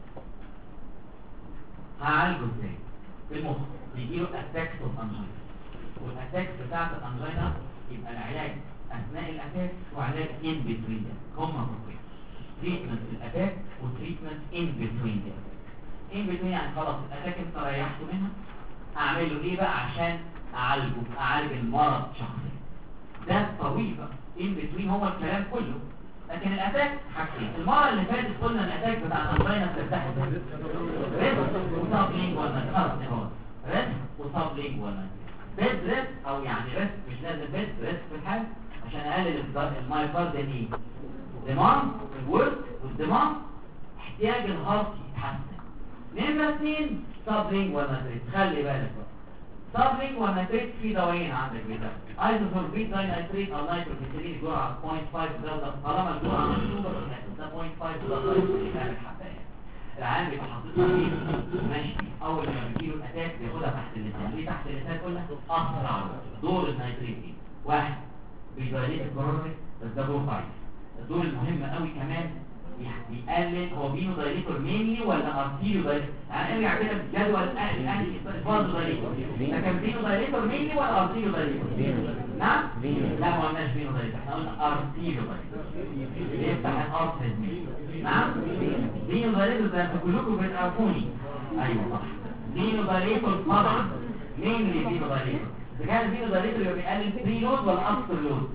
هعالجه ازاي؟ بالمخ بيجيله اتاكس اوف انجينا، والاتاكس بتاعت الانجينا يبقى العلاج اثناء الاتاك وعلاج ان بتوين ده هما فوقين. تريتمنت الاتاك وتريتمنت ان بتوين ده. ان بتوين يعني خلاص الاتاك انت ريحته منها، اعمل له ايه بقى عشان اعالج المرض شخصيا؟ ده طبيعي. ان بتوين هو الكلام كله. لكن الاتاك حاجتين. المره اللي فاتت قلنا الاتاك بتاع الانجينا بترتاح ريسك وسابلينج ولا ريسك وسابلينج ولا ريسك، او يعني ريسك مش لازم ريسك في الحال عشان اقلل المايوكارديال ايه؟ ديماند الورك والديماند احتياج الهارت يتحسن. نمرة 2 سابلينج ونيتريت. خلي بالك بقى سابلينج ونيتريت في دوايين عندك كده، ايزوفوربيت داينيتريت او نيتروجليسيرين جرعه 0.5 ده طالما الجرعه مكتوبه ده 0.5 ده بتعمل حبايه. العيان بيبقى حاططها فيه ماشي، اول ما بيجيله الاتاك بياخدها تحت اللسان. ليه تحت اللسان؟ قلنا اسرع دور النيتريت دي. واحد بيدايليت الكورونري بس ده دور ضعيف. الدور المهم قوي كمان بيقلل. هو فينو دايليتور مينلي ولا ارتيريو دايليتور؟ يعني ارجع كده بالجدول الاهلي الفازو دايليتور ده كان فينو دايليتور مينلي ولا ارتيريو دايليتور؟ نعم؟ لا ما قلناش فينو دايليتور، احنا قلنا ارتيريو دايليتور بيفتح الارتريز. نعم؟ فينو دايليتور ده انتوا كلكم بتعرفوني. ايوه صح، فينو دايليتور طبعا مينلي فينو دايليتور. اذا كان الفينو دايليتور يبقى بيقلل بري لود ولا افتر لود؟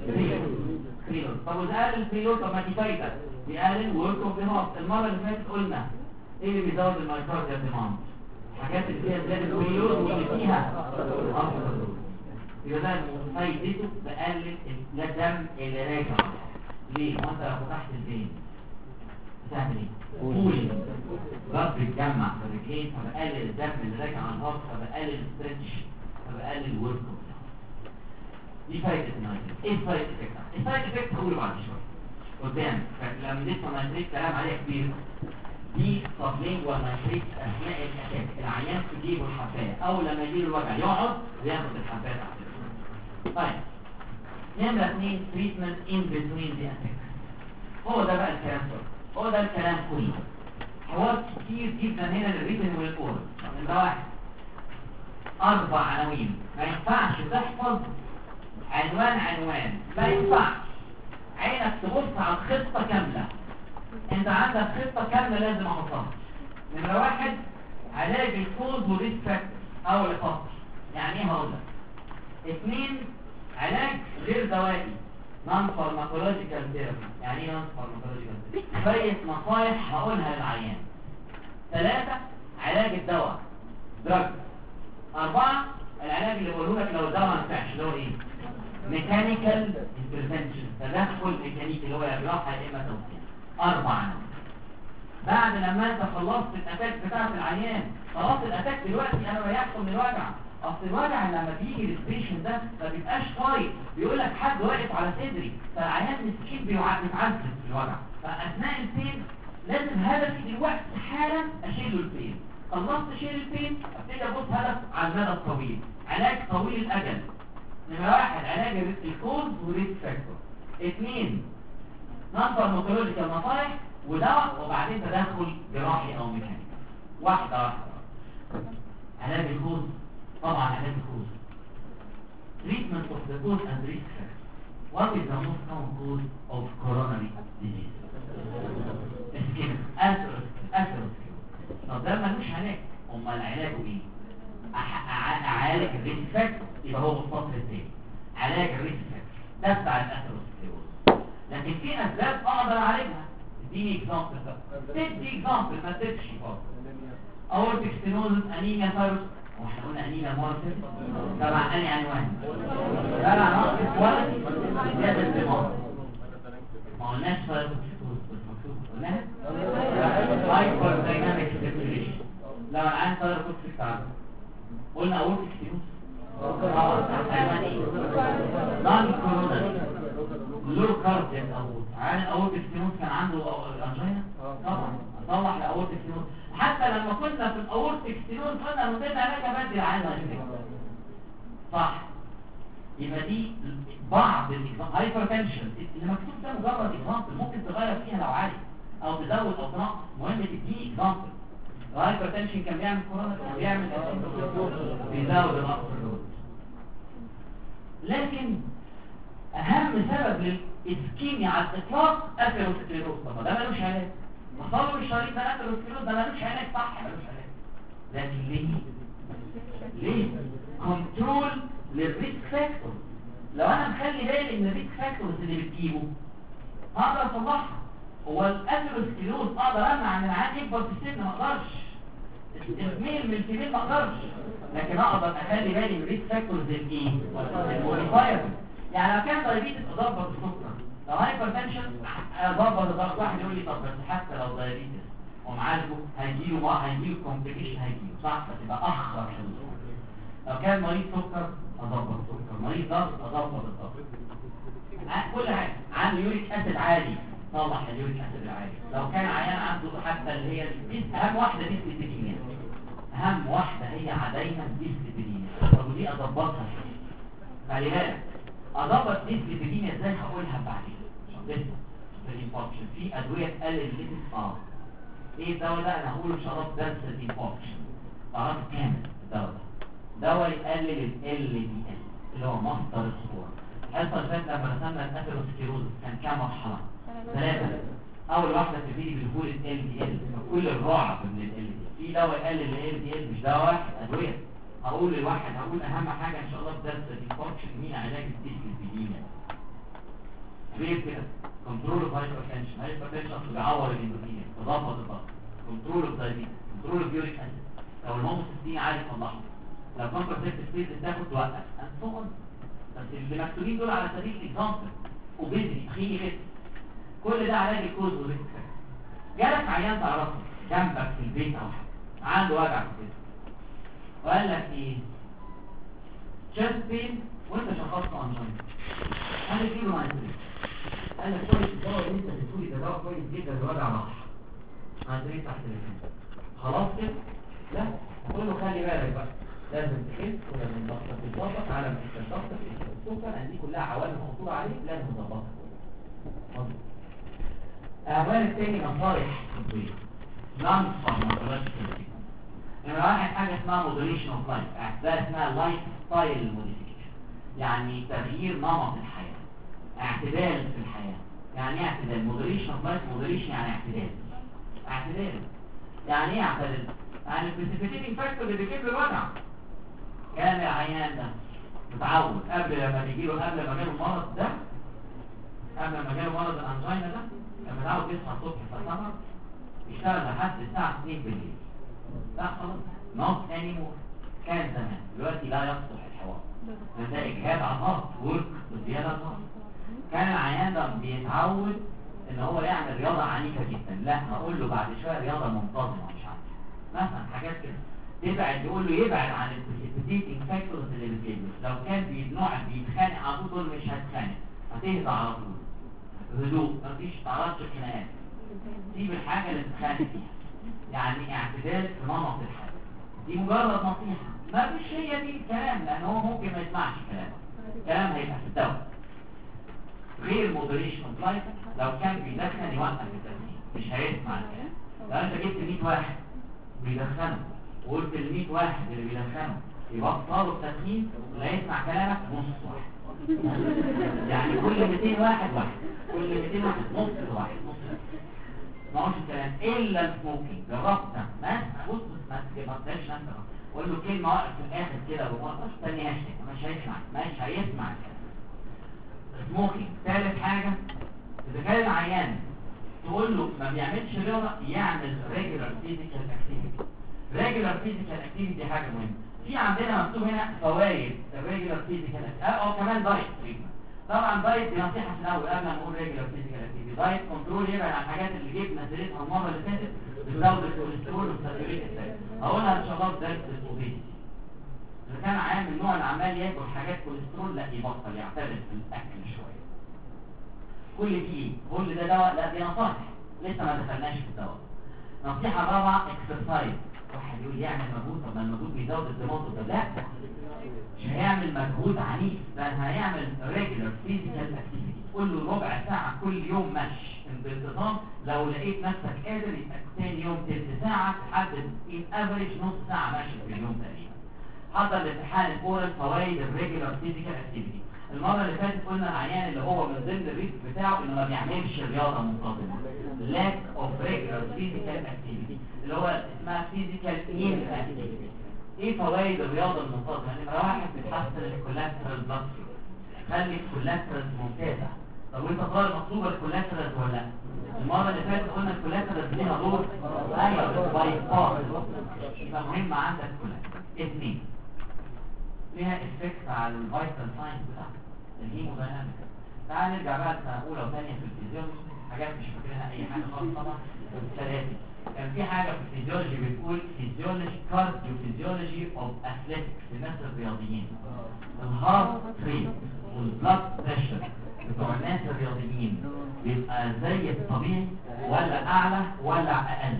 بري لود. طب واذا قلل بري لود طب ما دي فايده، بيقلل ورك اوف ذا هارت. المره اللي فاتت قلنا ايه اللي بيزود المايكارديال ديماند؟ الحاجات اللي فيها زياده بري لود واللي فيها افتر لود. يبقى ده فايدته بقلل الدم اللي راجع. ليه؟ ما انت لو فتحت الفين بتعمل ايه؟ بولي ضغط بيتجمع في الرجلين، فبقلل الدم اللي راجع على الهارت، فبقلل الستريتش، فبقلل الورك اوف. دي فايده النايتريت. ايه السايد افكت؟ السايد افكت هقوله بعد شويه قدام، لما لسه نايتريت كلام عليه كبير. دي سبلينجوال نايتريت اثناء الاتاك، العيان تجيبه الحبايه او لما يجيله الوجع يقعد وياخد الحبايه تحت الجسم. طيب نمره 2 تريتمنت ان بتوين ذا اتاك. هو ده بقى الكلام كله، هو ده الكلام كله. حوار كتير جدا هنا للريتن والاورال. نمره 1 4 عناوين، ما ينفعش تحفظ عنوان، ما ينفعش عينك تبص على الخطة كاملة. انت عندك خطة كاملة لازم احطها. نمرة 1 علاج الكوز وريسك فاكتور او الفصل. يعني ايه هقول لك؟ 2 علاج غير دوائي نون فارماكولوجيكال ثيرابي. يعني ايه نون فارماكولوجيكال ثيرابي؟ شوية نصايح هقولها للعيان. 3 علاج الدواء دراج. 4 العلاج اللي بقوله لك لو الدواء ما نفعش اللي هو ايه؟ ميكانيكال انترفنشن، تدخل ميكانيكي اللي هو يا جراحه يا اما توصيل. 4 بعد لما انت خلصت الاتاك بتاعت العيان، خلاص الاتاك دلوقتي انا ريحته من الوجع. اصل الوجع لما بيجي للبيشن ده ما بيبقاش طايق، بيقول لك حد واقف على صدري، فالعيان مسكين بيتعذب في الوجع. فاثناء البين لازم هدفي دلوقتي حالا اشيل له البين. خلصت شيل البين ابتدي ابص هدف على المدى الطويل، علاج طويل الاجل. نمرة 1 علاج الكوز وريسك فاكتور. 2 نون فارماكولوجيكال نصايح ودواء، وبعدين تدخل جراحي او ميكانيكي. واحدة علاج الكوز. طبعا علاج الكوز treatment of the cause and risk factor. What is the most common cause of coronary disease? ischemic atherosclerosis. طب ده ملوش علاج، امال علاجه ايه؟ اعالج الريسك فاكتور، يبقى هو السطر الثاني علاج الريسك فاكتور ده بتاع الاثيروسكليروز. لكن في اسباب اقدر اعالجها. اديني اكزامبل بقى، تدي اكزامبل ما تديش برضه. اورتيك ستينوزس، انيميا ثايرويد، واحنا قلنا انيميا ماركت تبع انهي عنوان؟ تبع نقص كواليتي زياده الدماغ. ما قلناش ثايرويد بس مكتوب قلناها هايبر دايناميك سيركيوليشن. لو العين ثايرويد بتاعنا قلنا اورتيك ستينوزس نون كوروناري لو كاردياك اورت. عين الاورتيك ستينوز كان عنده انجينا طبعا اصلح الاورتيك ستينوز. حتى لما كنا في الاورتيك ستينوز قلنا نبدا علاج بدري العين صح. يبقى دي بعض الهايبرتنشن اللي مكتوب ده مجرد اكزامبل، ممكن تغير فيها لو عايز او تزود او تنقص، المهم تديني اكزامبل. الهايبرتنشن كان بيعمل كورونا، كان بيعمل بيزود الضغط. لكن اهم سبب للاسكيميا على الاطلاق اثيروسكليروز. طب ده ملوش علاج، مصاب الشريط ده اثيروسكليروز ده ملوش علاج صح، ملوش علاج. لكن ليه كنترول للريسك فاكتور. لو انا مخلي بالي ان الريسك فاكتورز اللي بتجيبه هقدر اصلحها. هو الاثيروسكليروز اقدر امنع ان العيان يكبر في السن؟ ما اقدرش. التميل من الكبير ما اقدرش، لكن اقدر اخلي بالي من الريسك فاكتورز الايه؟ الموديفاير. يعني لو كان دايابيتس اضبط السكر، لو هايبرتنشن اضبط الضغط. واحد يقول لي طب بس حتى لو دايابيتس ومعالجه هيجيله كومبليكيشن، هيجيله صح، فتبقى اخر حدوث. لو كان مريض سكر اضبط السكر، مريض ضغط اضبط الضغط، كل حاجه. عنده يوريك اسيد عالي صلح اليوريك اسيد العالي. لو كان عيان عنده حتى اللي هي اهم واحده ديسليبيديميا، اهم واحده هي دايما ديسليبيديميا. طب ودي اضبطها خلي بالك. اضبط ديسليبيديميا ازاي؟ هقولها بعدين. لسه الانفكشن. في ادويه تقلل الليبيد ايه الدواء ده؟ انا هقوله ان شاء الله في درس الانفكشن تعرف كامل. الدواء ده دواء يقلل ال دي ال اللي هو مصدر الخطوره. الحصه اللي فاتت لما رسمنا الاثيروسكليروز كان كام مرحله؟ 3. اول واحده تبتدي بالفول ال دي ال، كل الرعب من ال دي. في دواء يقلل ال دي ال، مش دواء واحد، ادويه. هقول اهم حاجه ان شاء الله في درس الانفكشن هي علاج الديسليبيديميا. غير كده كنترول اوف هايبرتنشن. هايبرتنشن اصلا بيعور الاندوثيليوم، تضبط الضغط، كنترول اوف دايابيتس، كنترول اوف يوريك اسيد. لو الهوموسيستين عالي طلعه، لو كونترسبتيف بيز تاخد توقف اند سو اون. بس اللي مكتوبين دول على سبيل الاكزامبل. اوبيزيتي، تخيني كده، كل ده علاج الكوز والريسك. جالك عيان تعرفه جنبك في البيت او حاجه عنده وجع في كده وقال لك ايه؟ chest pain وانت شخصت انجين. قال لك ايه مايستري؟ قال لك كويس الدواء اللي انت بتقولي ده دواء كويس جدا الوجع راح. مايستري تحت الفيلم خلاص كده؟ لا، قول له خلي بالك بقى، لازم تخس ولازم ضغطك يتظبط على ما انت ضغطك السكر، دي كلها عوامل مخطوره عليك لازم تظبطها. مظبوط. اعمال التاني نصائح طبيه نون فارماكولوجيكال. نمرة 1 حاجه اسمها مودريشن اوف لايف، ده اسمها لايف ستايل موديفيكيشن، يعني تغيير نمط الحياه، اعتدال في الحياه. يعني ايه اعتدال؟ مودريشن اوف لايف، مودريشن يعني اعتدال. اعتدال يعني ايه اعتدال؟ يعني البريسيبيتيتنج فاكتور اللي بيجيب له الوجع. كان العيان ده متعود قبل ما جاله المرض ده، قبل ما جاله مرض الانجينا ده، كان متعود يصحى الصبح فالسمر يشتغل لحد الساعه 2 بالليل. لا خلاص، not anymore. كان زمان، دلوقتي لا يصلح الحوار. ده اجهاد عضلات، ورك وزياده عضلات. كان العيان ده بيتعود ان هو يعمل رياضه عنيفه جدا. لا، هقول له بعد شويه رياضه منتظمه مش عنيفه. مثلا حاجات كده تبعد، يقول له يبعد عن البريسيبيتيتنج فاكتورز اللي بتجيله. لو كان بيتخانق على طول مش هتخانق، هتهدى على طول. هدوء، مفيش تعرضش خناقات. سيب الحاجه اللي بتتخانق فيها. يعني اعتدال في نمط الحياه. دي مجرد نصيحه، ما فيش هي دي الكلام، لان هو ممكن ما يسمعش كلام هيبقى في الدواء. غير مودريشن اوف لايف، لو كان بيدخن يوقف التدخين، مش هيسمع الكلام. لو انت جبت 100 واحد بيدخنوا وقلت ال 100 واحد اللي بيدخنوا يبطلوا التدخين، لا يسمع كلامك نص واحد. يعني كل 200 واحد، كل 200 واحد نص واحد. ما هوش الكلام الا السموكينج. جربت ما بص ما تجيبهاش نفسك، قول له كلمه واقف في الاخر كده وما تستنيهاش، مش هيسمع الكلام. سموكينج. ثالث حاجه، اذا كان العيان تقول له ما بيعملش رياضه، يعمل ريجولار فيزيكال اكتيفيتي. ريجولار فيزيكال اكتيفيتي دي حاجه مهمه. في عندنا مكتوب هنا فوائد الريجولار فيزيكال اكتيفيتي، كمان دايت تريتمنت. طبعا دايت دي نصيحه في الاول قبل ما نقول ريجولار فيزيكال اكتيفيتي. دايت كنترول، يبعد عن الحاجات اللي جبنا سيرتها المره اللي فاتت بتزود الكوليسترول والساتوريتد فات. هقولها ان شاء الله في درس الاوبيزيتي. اذا كان عيان من النوع اللي عمال ياكل حاجات كوليسترول، لا يبطل، يعتدل في الاكل شويه. كل دي كل ده دواء؟ لا، دي نصائح، لسه ما دخلناش في الدواء. نصيحه رابعه اكسرسايز. واحد يقول يعمل مجهود، طب ما المجهود بيزود الدماغ. طب لا، مش هيعمل مجهود عنيف، ده هيعمل ريجولار فيزيكال اكتيفيتي. قول له ربع ساعه كل يوم مشي بانتظام. لو لقيت نفسك قادر يبقى ثاني يوم تلت ساعه، تحدد ان افريج نص ساعه مشي في اليوم تقريبا. حضر الامتحان الاورال فوائد الريجولار فيزيكال اكتيفيتي. المره اللي فاتت قلنا العيان اللي هو من ضمن الريسك بتاعه انه ما بيعملش رياضه منتظمه، lack of regular physical activity، اللي هو اسمها physical inactivity. ايه فوائد الرياضه المنتظمه؟ نمره 1 بتحسن الكولاترال بلاد فلو، خلي الكولاترال ممتازه. طب وانت طالب مطلوبه الكولاترال ولا لا؟ المره اللي فاتت قلنا الكولاترال ليها دور، ايوه باي باس، يبقى مهم عندك كولاترال. 2 ليها افكت على الفيتال ساينس بتاعتك، الهيموداينامكس. تعال نرجع بقى لسنه اولى وثانيه في الفيزيولوجي، حاجات مش فاكرينها اي حاجه خالص طبعا. ثلاثه كان في حاجه في الفيزيولوجي بتقول فيزيولوجي كارديو فيزيولوجي اوف اثليتكس، الناس الرياضيين. الهارت ريت والبلاد بريشر بتوع الناس الرياضيين بيبقى زي الطبيعي ولا اعلى ولا اقل؟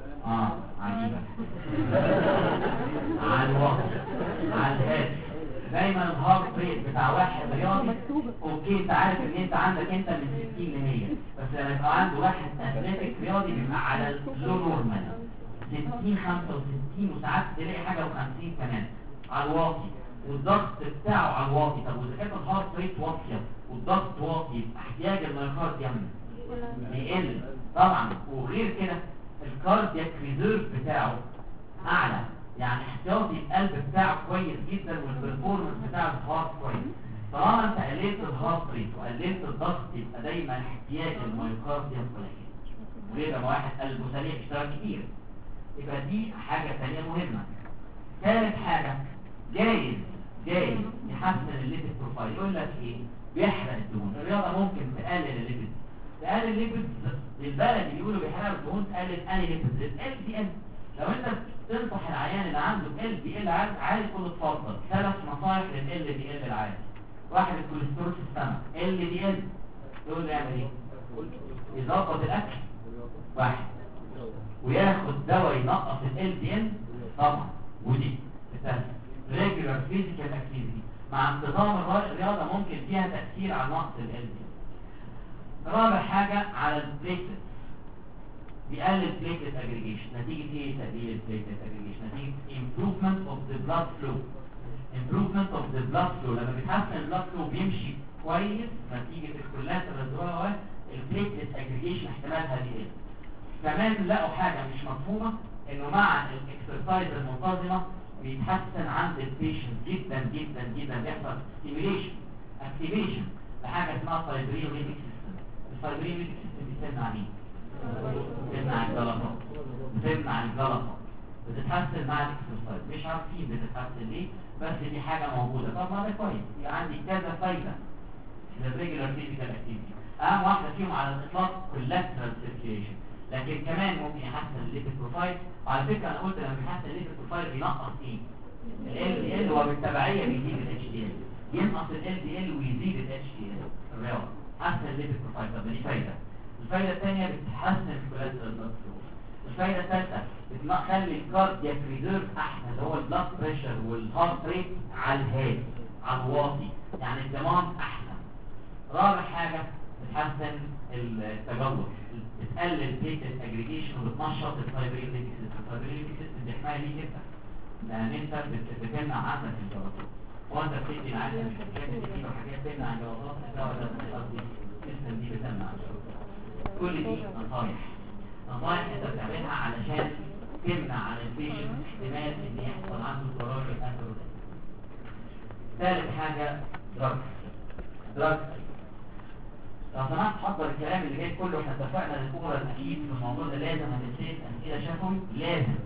عجيبه. على الوقت، على الهادي، دايما الهارت ريت بتاع واحد رياضي اوكي انت عارف ان انت عندك انت من 60 ل 100 بس لما يبقى عنده واحد اثليتيك رياضي بيبقى على اللو نورمال 60 65 وساعات تلاقي حاجه و50 كمان على الواطي والضغط بتاعه على الواطي. طب واذا كانت الهارت ريت واطيه والضغط واطي احتياج الميوكارديوم بيقل طبعا. وغير كده الكاردياك ريزيرف بتاعه اعلى يعني احتياطي القلب بتاعه كويس جدا والبرفورمانس بتاع الهارت كويس. طالما انت قللت الهارت ريت وقللت الضغط يبقى دايما احتياج الميوكارديوم قليل. غير لما واحد قلبه سريع اشتغل كتير يبقى دي حاجه ثانيه مهمه. ثالث حاجه جايز يحسن الليبيد بروفايل. يقول لك ايه؟ بيحرق الدهون. الرياضه ممكن تقلل الليبيد. تقلل الليبيد البلد بيقولوا بيحرق الدهون تقلل انهي ليبيد؟ ال دي ال. لو انت تنصح العيان اللي عنده ال دي ال عالي تقول له اتفضل 3 نصايح لل دي ال العالي. واحد الكوليسترول في السماء ال دي ال تقول له يعمل ايه؟ يظبط الاكل واحد وياخد دواء ينقص ال دي ال طبعا. ودي الثالثه ريجولار فيزيكال اكتيفيتي مع انتظام الرياضه ممكن فيها تاثير على نقص ال دي. رابع حاجه على البليتلت بيقلل بليتلت اجريجيشن. نتيجه ايه تقليل البليتلت اجريجيشن؟ نتيجه improvement of the blood flow. improvement of the blood flow لما بيتحسن البلاد فلو بيمشي كويس نتيجه الكولاترال دراوا البليتلت اجريجيشن احتمالها بيقل. كمان لقوا حاجه مش مفهومه انه مع الاكسرسايز المنتظمه بيتحسن عند البيشنت جدا جدا جدا. بيحصل ستيميليشن اكتيفيشن لحاجه اسمها فايبرينوليتيك سيستم. الفايبرينوليتيك سيستم بيسمع مين؟ بتمنع الجلطات. بتمنع الجلطات بتتحسن مع الاكسرسايز. مش عارفين بتتحسن ليه بس دي حاجه موجوده. طب ما ده كويس يبقى عندي كذا فايده للريجولار فيزيكال اكتيفيتي. اهم واحده فيهم على الاطلاق كولاترال سيركيوليشن لكن كمان ممكن يحسن الليبيد بروفايل. وعلى فكره انا قلت لما بيحسن الليبيد بروفايل بينقص ايه؟ ال دي ال وبالتبعيه بيزيد الاتش دي ال. ينقص ال دي ال ويزيد الاتش دي ال. الرياضه حسن الليبيد بروفايل. طب دي فايده. الفايده الثانيه بتحسن الكولاترال بلاد فلو. الفايده الثالثه بتخلي الكاردياك ريزيرف احسن اللي هو البلاد بريشر والهارت ريت على الهادي على الواطي يعني الدماغ احسن. رابع حاجه بتحسن التجلط. بتقلل بليتلت اجريجيشن وبتنشط الفايبرينوليتيك سيستم. الفايبرينوليتيك سيستم دي حمايه ليه جدا لان انت بتمنع عنك الجلطات. وانت بتدي العيان مش بتعمل كتير وحاجات تمنع الجلطات الدواء ده السيستم دي بتمنع الجلطات. كل دي نصايح انت بتعملها علشان تمنع على البيشنت احتمال ان يحصل عنده ضرر اثر. ثالث حاجه دراجز. لو سمحت حضر الكلام اللي جاي كله. احنا اتفقنا الاولى الاكيد في الموضوع ده لازم هنسيب اسئله شافوي لازم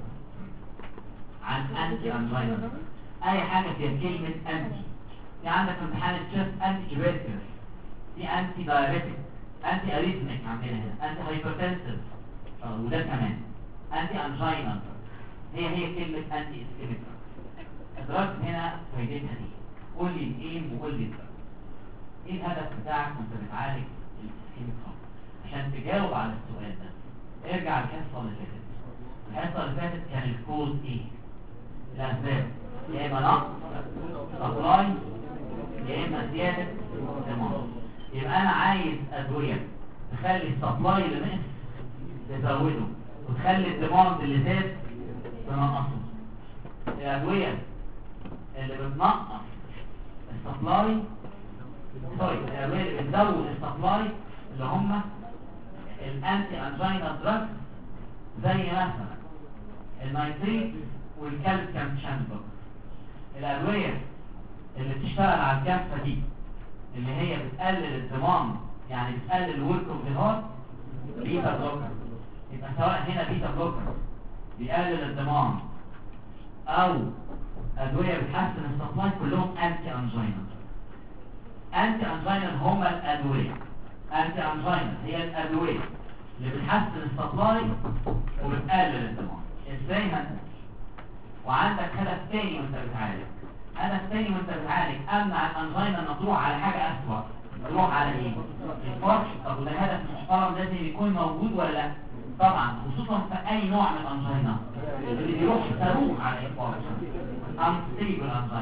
عن انتي انجينا. اي حاجه فيها كلمه انتي. في عندك امتحان التشست انتي جويركر في انتي دايريتك انتي اريثميك عندنا هنا انتي هايبرتنسيف وده كمان انتي انجينا. هي كلمه انتي اسكيميك. الدراج هنا فايدتها ايه؟ قول لي الايم وقول لي الدراج. ايه الهدف بتاعك وانت بتعالج الاسكيميك هارت؟ عشان تجاوب على السؤال ده ارجع الحصه اللي فاتت. الحصه اللي فاتت كان الكوز ايه؟ الاسباب يا اما نقص سبلاي يا اما زياده ديماند. يبقى انا عايز ادويه تخلي السبلاي اللي نقص تزوده وتخلي الديماند اللي زاد تنقصه. الادويه اللي بتنقص السبلاي الادويه اللي بتزود السبلاي اللي هم الانتي انجينا دراج زي مثلا النيتريت والكالسيوم شانل. الادويه اللي بتشتغل على الكافه دي اللي هي بتقلل الديماند يعني بتقلل الورك اوف ذا هارت بيتا بلوكر. يبقى سواء هنا بيتا بلوكر بيقلل الديماند او ادويه بتحسن السبلاي كلهم انتي انجينا. انتي انجينا هما الادويه. انتي انجينا هي الادويه اللي بتحسن السبلاي وبتقلل الديماند. ازاي هندسه؟ وعندك هدف تاني وانت بتعالج. هدف تاني وانت بتعالج امنع الانجينا ان تروح على حاجه اسوأ. تروح على ايه؟ الفرش. طب وده هدف محترم لازم يكون موجود ولا لا؟ طبعا خصوصا في اي نوع من الانجينا اللي بيروح صاروخ على الفرش unstable انجينا.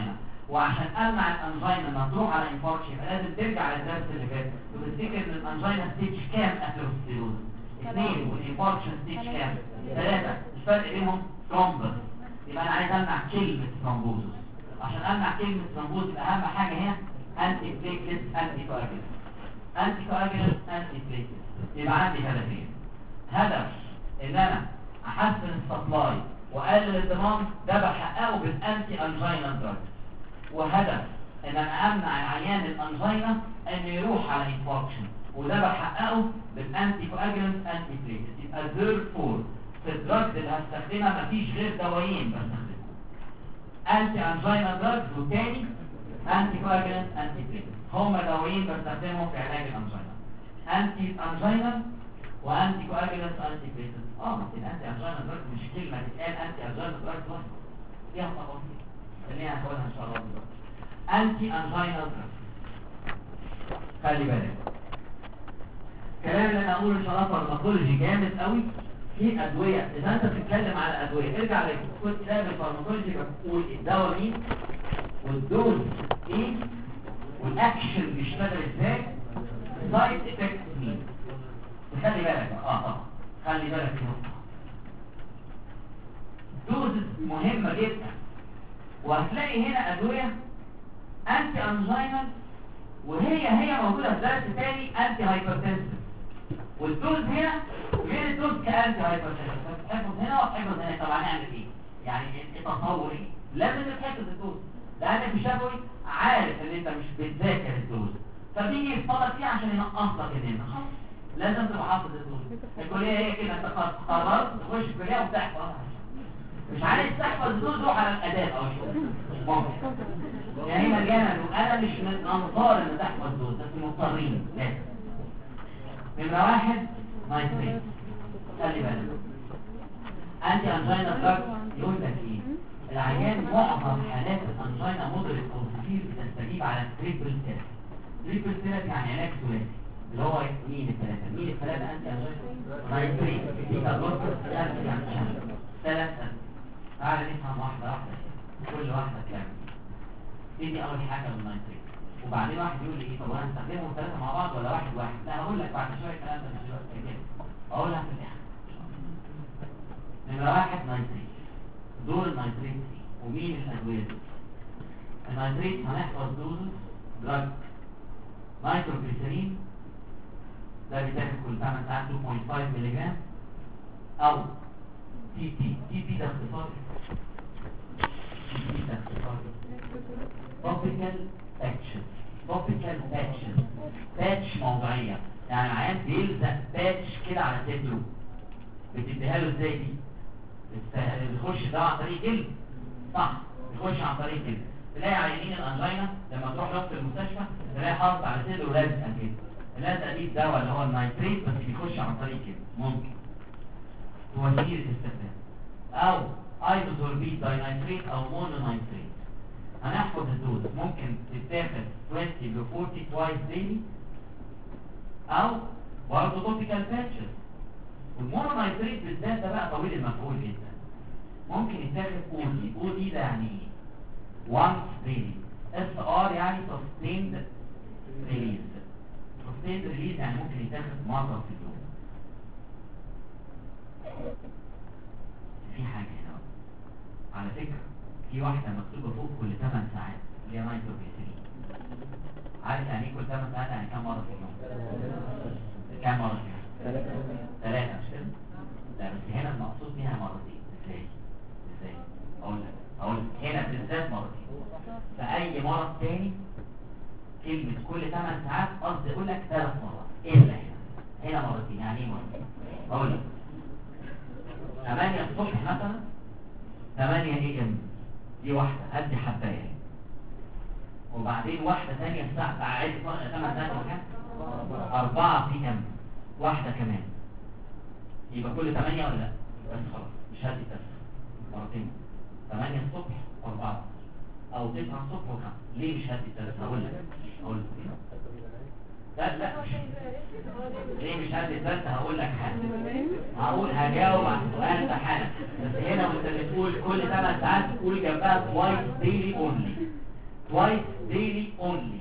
وعشان امنع الانجينا انها تروح على انفاركشن يبقى لازم ترجع للدرس اللي فات وتفتكر ان الانجينا ستيج كام اثيروسكليروز 2 والانفاركشن ستيج كام 3 الفرق بينهم ثرومبس. يبقى انا عايز امنع كلمه ثرومبوزس. عشان امنع كلمه ثرومبوزس يبقى اهم حاجه هنا انتي بليتلت انتي كواجولانت. انتي كواجولانت انتي بليتلت. يبقى عندي هدفين. هدف ان انا احسن السبلاي واقلل الدمام ده بحققه بالانتي انجينا دراج. وهدف ان انا امنع العيان الانجينا ان يروح على انفاركشن وده بحققه بالانتي كواجولانت انتي بليتلت. يبقى therefore في الدراج اللي هستخدمها مفيش غير دوايين بستخدمهم انتي انجينا دراج وتاني انتي كواجولانت انتي بليتلت. هما دوايين بستخدمهم في علاج الانجينا انتي انجينا وانتي كواجولانت انتي بليتلت. بس الانتي انجينا دراج مش كلمه تتقال انتي انجينا دراج بس فيها تفاصيل خلينا ناخدها ان شاء الله دلوقتي. انتي انجينا دراج خلي بالك الكلام اللي انا اقوله ان شاء الله فارماكولوجي جامد قوي. في ادويه اذا انت بتتكلم على ادويه ارجع لكتاب الفارماكولوجي بتقول الدواء مين والدوز ايه والاكشن بيشتغل ازاي سايد افكت مين. خلي بالك خلي بالك في نقطه دوز مهمه جدا. وهتلاقي هنا ادويه انتي انجينال وهي موجوده في درس تاني انتي هايبرتنسيف والدوز هنا غير الدوز كانتي هايبرتنسيف. تحفظ هنا وتحفظ هنا. طبعا نعمل ايه يعني التصور ايه لازم تحفظ الدوز لانك الشفوي عارف ان انت مش بتذاكر الدوز فبيجي يفضل فيه عشان ينقص لك النمره. خلاص لازم تبقى حافظ الدوز. الكليه هي كده انت قررت تخش الكليه وتحفظ مش عايز تحفظ الدوز روح على الاداب او شيء مش ممكن يعني مليانه. انا مش من انصار ان تحفظ الدوز بس مضطرين لازم. نمرة 1 نايتريت. خلي بالك انتي انجينا دراج يقول لك ايه العيان معظم حالات الانجينا مودريت او سيفير بتستجيب على تريبل ثيرابي. تريبل ثيرابي يعني علاج ثلاثي اللي هو مين الثلاثه انتي انجينا نايتريت بيتا بلوكر انتي انجينا ثلاثه. تعالى نفهم واحده كل واحده كام. دي اول حاجه النايتريت. وبعدين واحد يقول لي ايه طب انا هستخدمهم ثلاثه مع بعض ولا واحد؟ لا هقول لك بعد شويه الكلام ده مش دلوقتي كده اقولها في الاخر. نمره 1 نايتريت. دور النايتريت ومين الادويه دي؟ النايتريت هنحفظ دوز دراج نيتروجليسرين ده بيتاخد كل 8 ساعات 2.5 ملغ او تي بي ده اختصار توبيكال اكشن. توبيكال اكشن باتش موضعيه يعني العيان بيلزق باتش كده على صدره. بتديها له ازاي دي؟ بتخش ده عن طريق جلد صح بيخش عن طريق جلد. تلاقي عيانين الانجينا لما تروح لهم في المستشفى تلاقي حاطط على صدره لازقه كده. اللازقه دي الدواء اللي هو النايتريت بس بيخش عن طريق كده. ممكن وسيله استخدام او ايزوزوربيد داينايتريت او مونونايتريت. هنحفظ الدوز ممكن تتاخد 20 ل 40 توايس ديلي او برضه توبيكال باتشز. والمونونايتريت بالذات ده بقى طويل المفعول جدا. ممكن يتاخد او دي ده يعني ايه؟ وانس ديلي. اس ار يعني سستيند ريليز. سستيند ريليز يعني ممكن يتاخد مره في اليوم. في حاجه هنا على فكره في واحده مكتوبه فوق كل 8 ساعات اللي هي نيتروجليسرين. عارف يعني ايه كل 8 ساعات؟ يعني كام مره في اليوم؟ كام مره في اليوم؟ 3 مش كده؟ لا بس هنا المقصود بيها مرتين. ازاي؟ اقول لك هنا بالذات مرتين. في اي مرض تاني كلمه كل 8 ساعات قصدي اقول لك 3 مرات الا هنا مرتين. يعني ايه مرتين؟ اقول لك 8 الصبح مثلا 8 اي ام دي واحدة قد حباية. وبعدين واحدة ثانية الساعة عايز 8 ساعات وكام 4 بي ام واحدة كمان. يبقى كل 8 ولا لا؟ بس خلاص مش هدي بس مرتين 8 الصبح و4 او 9 الصبح وكام. ليه مش هدي بس؟ هقول لك لا مش ليه مش هدي بس هقول لك حاجة. هجاوب على السؤال ده حالا. بس هنا وانت بتقول كل 8 ساعات تقول جنبها twice daily only. twice daily only.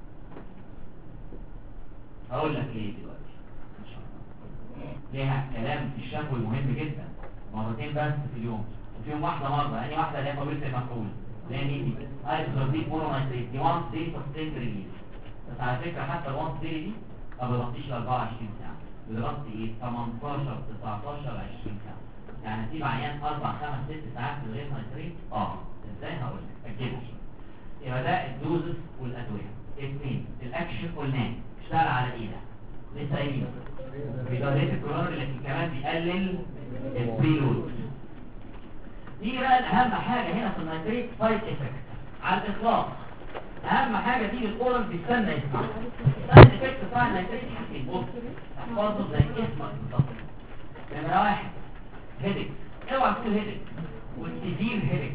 هقول لك ليه دلوقتي ان شاء الله. ليها كلام في الشفوي مهم جدا، مرتين بس في اليوم، وفيهم واحده مره، يعني واحده اللي هي قابله المفعول اللي هي دي ايزوزيت مونونايتريت دي 1 دي سستيند ريليز. بس على فكره حتى ال 1 دي ما بتغطيش ال 24 ساعه، بتغطي ايه 18 19 20 ساعه. يعني هتسيب عيان 4 5 6 ساعات من غير نايتريت. ازاي؟ هقول لك اكيد. يبقى ده الدوزس والادويه. اثنين الاكشن قلناه اشتغل على ايه ده؟ لسه قايلين بيدرس الكورونر، لكن كمان بيقلل البريلود. نيجي بقى اهم حاجه هنا في النايتريت سايد افكت على الاطلاق. اهم حاجه دي الاورال بيستنى يسمع السايد افكت بتاع النايتريت. حاجتين بص احفظه زي اسمك بالظبط. نمره واحد هيدك، اوعى تقول هيدك والسيفير هيدك.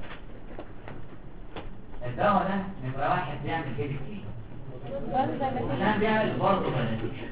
الدواء ده نمره واحد بيعمل هيدك ليه؟ عشان بيعمل برضه بلاتيشن.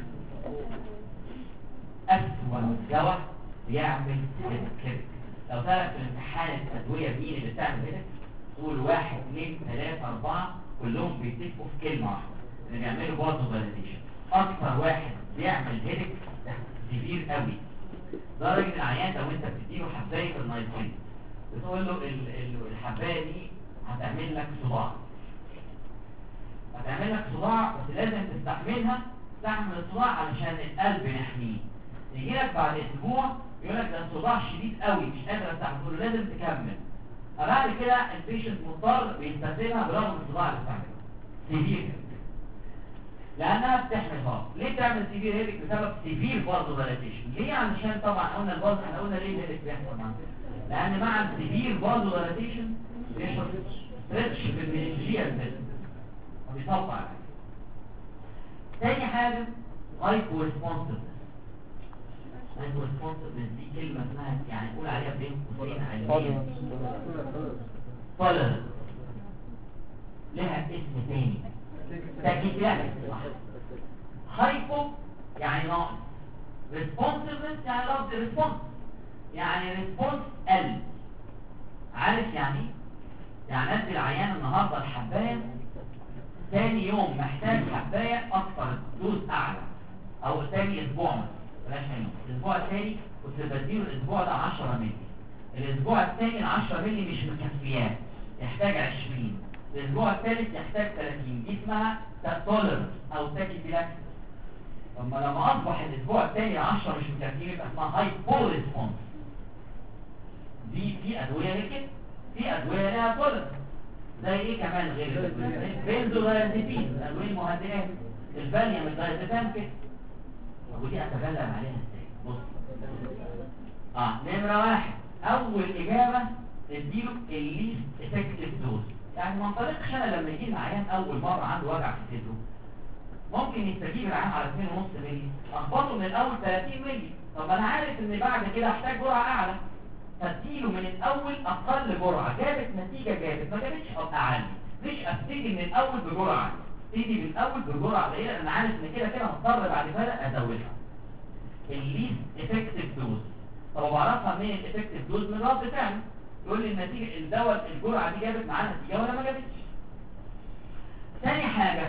أسوأ دواء بيعمل هيدك. لو تعرف في الامتحان الأدوية مين اللي بتعمل هيدك، تقول 1 2 3 4 كلهم بيتفقوا في كلمة واحدة اللي بيعملوا برضه بلاتيشن. أكثر واحد بيعمل هيدك ده كبير قوي، درجة العيان لو أنت بتديله حباية النايتريت بتقول له الحباية دي هتعمل لك صداع، هتعمل لك صداع بس لازم تستحملها، تستحمل الصداع علشان القلب يحميه. يجي لك بعد اسبوع يقول لك ده الصداع شديد قوي مش قادر استحمل، تقول له لازم تكمل. بعد كده البيشنت مضطر بيستخدمها برغم الصداع اللي بتعمله سيفير، لانها بتحمل فاض. ليه بتعمل سيفير هيدك؟ بسبب سيفير برضه بلاتيشن. ليه؟ علشان طبعا قلنا الباز، احنا قلنا ليه الهيدك بيحصل معانا، لان مع السيفير برضه بلاتيشن بيحصل ستريتش في المننجيال سيستم وبيطبع. تاني حاجه هايبو ريسبونسفنس. هايبو ريسبونسفنس دي كلمه اسمها يعني نقول عليها بين قوسين علميا طلب، لها اسم تاني تاكيكلاكس. هايبو يعني ناقص، ريسبونسفنس يعني لفظ ريسبونس، يعني ريسبونس قل. عارف يعني ايه؟ يعني ادي العيان النهارده الحبايه، ثاني يوم محتاج حبايه اكتر دوز اعلى، او ثاني اسبوع مثلا بلاش يوم، الاسبوع الثاني كنت بديله الاسبوع ده 10 مللي، الاسبوع الثاني ال 10 مللي مش مكفياه يحتاج 20، الاسبوع الثالث يحتاج 30. دي اسمها تولرنس او تاكيفيلاكسيس. لما اصبح الاسبوع الثاني 10 مش مكفيه يبقى اسمها هايبو ريسبونس. دي في ادويه لكده، في ادويه لها تولرنس زي ايه كمان غير بنزودايازيبين الادويه المهدئات، الفاليوم الدايازيبام كده. ودي اتكلم عليها ازاي؟ بص نمره واحد اول اجابه اديله الليست افكتيف دوز. يعني ما انطلقش انا لما يجي العيان اول مره عنده وجع في صدره ممكن يستجيب العيان على 2.5 مللي، اخبطه من الاول 30 مللي. طب انا عارف ان بعد كده احتاج جرعه اعلى، فاديله من الاول اقل جرعه، جابت نتيجه جابت، ما جابتش اعلى. مش ابتدي من الاول بجرعه، ابتدي من الاول بجرعه قليله لان عارف ان كده كده هضطر بعد كده ازودها. الليست افكتيف دوز. طب بعرفها منين الافكتيف دوز؟ من رد فعل. يقول لي النتيجه الدواء الجرعه دي جابت معاها نتيجه ولا ما جابتش. ثاني حاجه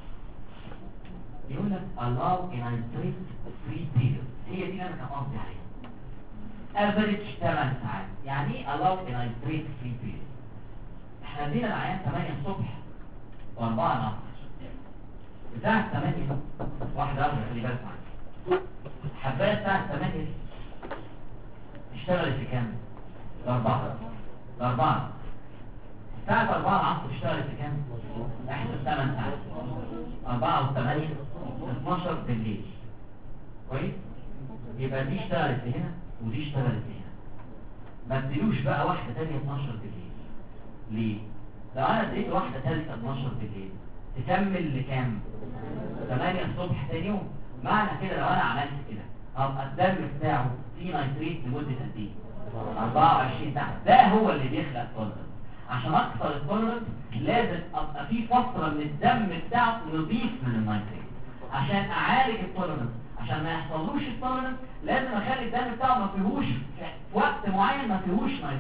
يقول لك allow in a free period، هي دي اللي انا كان قصدي عليها. average 8 ساعات. يعني ايه allow in a free period؟ احنا ادينا العيان 8 الصبح و4 العصر. بتاعت 8 واحده واحده خلي بالك معايا. الحبايه بتاعت 8 دي اشتغلت في كام؟ الأربعة. الساعة 4 العصر اشتغلت في كام؟ احسب 8 ساعات. 4 و8 12 بالليل. كويس؟ يبقى دي اشتغلت هنا ودي اشتغلت هنا. ما تديلوش بقى واحدة تانية 12 بالليل. ليه؟ لو انا اديت واحدة تالتة 12 بالليل تكمل لكام؟ 8 الصبح تاني يوم. معنى كده لو انا عملت كده هبقى الدم بتاعه فيه نايتريت لمدة قد ايه؟ 24 ساعة. ده هو اللي بيخلق التولرنس. عشان اكثر التولرنس لازم ابقى في فترة من الدم بتاعه نضيف من النايتريت. عشان اعالج التولرنس، عشان ما يحصلوش التولرنس لازم اخلي الدم بتاعه ما فيهوش في وقت معين ما فيهوش نايتريت،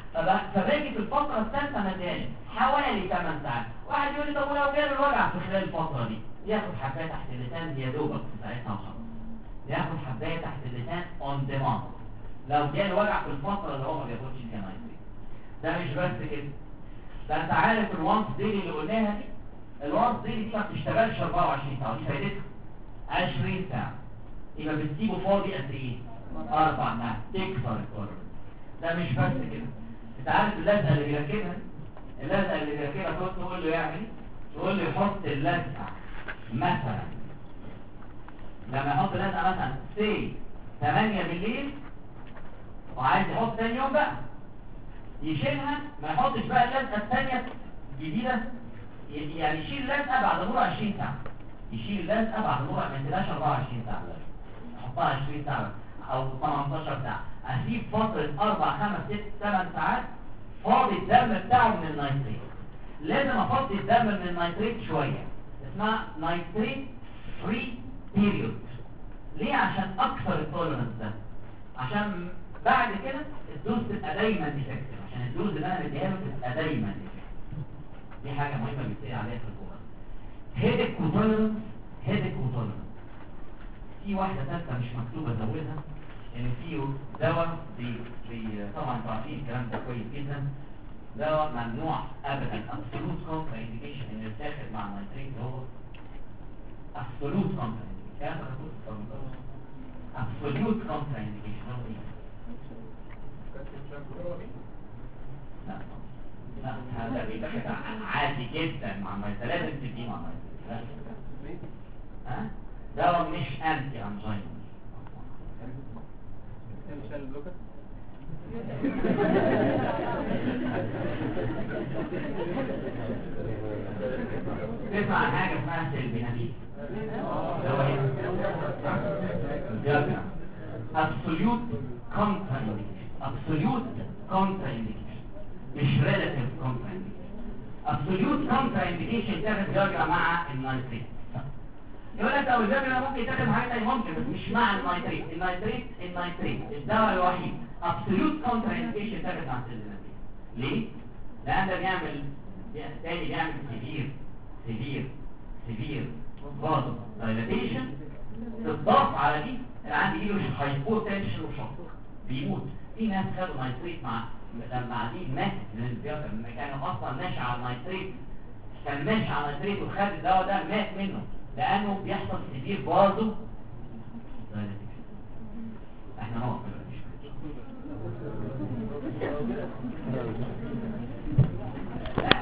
فباجي في الفتره الثالثه مداني حوالي 8 ساعات. واحد يقول لي طب ولو جالي الوجع في خلال الفتره دي ياخد حبايه تحت اللسان يا دوبك في ساعتها وخلاص، ياخد حبايه تحت اللسان اون ديماند لو جالي وجع في الفتره اللي هو ما بياخدش فيها نايتريت. ده مش بس كده، ده انت عارف الوانس ديلي اللي قلناها دي، الوانس ديلي دي ما بتشتغلش 24 ساعه، دي فايدتها 20 ساعه، يبقى بتسيبه فاضي قد ايه؟ 4 ساعات تكسر الكورة. ده مش بس كده، انت عارف اللزقه اللي بيركبها، اللزقه اللي بيركبها تقول له يعمل، تقول له يحط اللزقه مثلا لما يحط اللزقه مثلا سي 8 بالليل وعايز يحط تاني يوم بقى يشيلها، ما يحطش بقى اللزقه الثانيه الجديده، يعني يشيل اللزقه بعد مرور 20 ساعه، يشيل اللزقه بعد مرور ما ينتهاش 24 ساعه، يحطها 20 ساعه او 18 ساعه، اسيب فتره 4 5 6 8 ساعات فاضي الدم بتاعه من النيتريت. لازم افضي الدم من النيتريت شويه، اسمها نيتريت فري بيريود. ليه؟ عشان اكثر التولرنس ده، عشان بعد كده الدوز تبقى دايما افكتيف، عشان الدوز اللي انا بديها له تبقى دايما افكتيف. دي حاجه مهمه بيتسال عليها في الكوره. هيدك وتولرنس، هيدك وتولرنس. في واحده ثالثه مش مكتوبه زودها، ان في دواء طبعا انتوا عارفين الكلام ده كويس جدا، دواء ممنوع ابدا، ابسولوت كونترا انديكيشن ان يتاخد مع النيتريت، هو ابسولوت كونترا انديكيشن. كلام ده ابسولوت كونترا انديكيشن هو ايه؟ لا هذا بيتاخد عادي جدا مع النيتريت، لازم تديه مع النيتريت. ها دواء مش انتي انجين. تسمع عن حاجة اسمها سيلبيناميد، جاكا absolute contraindication، absolute contraindication مش relative contraindication. absolute contraindication تاخد جاكا مع النيتريت. يقول لك لو الجاكا ممكن تاخد حاجة تانية، ممكن بس مش مع النيتريت. النيتريت الدواء الوحيد absolute contraindication تاخد مع السيلبيناميد. ليه؟ لأن ده بيعمل تاني، بيعمل سيفير فازو دايلاتيشن. تضاف على دي اللي عندي ايده هايبوتنشن وشوك بيموت. في ناس خدوا نايتريت مع لما قاعدين ماتت من الزيادة، لما كانوا اصلا ماشي على النايتريت، كان ماشي على النايتريت وخد الدواء ده مات منه، لانه بيحصل سيفير فازو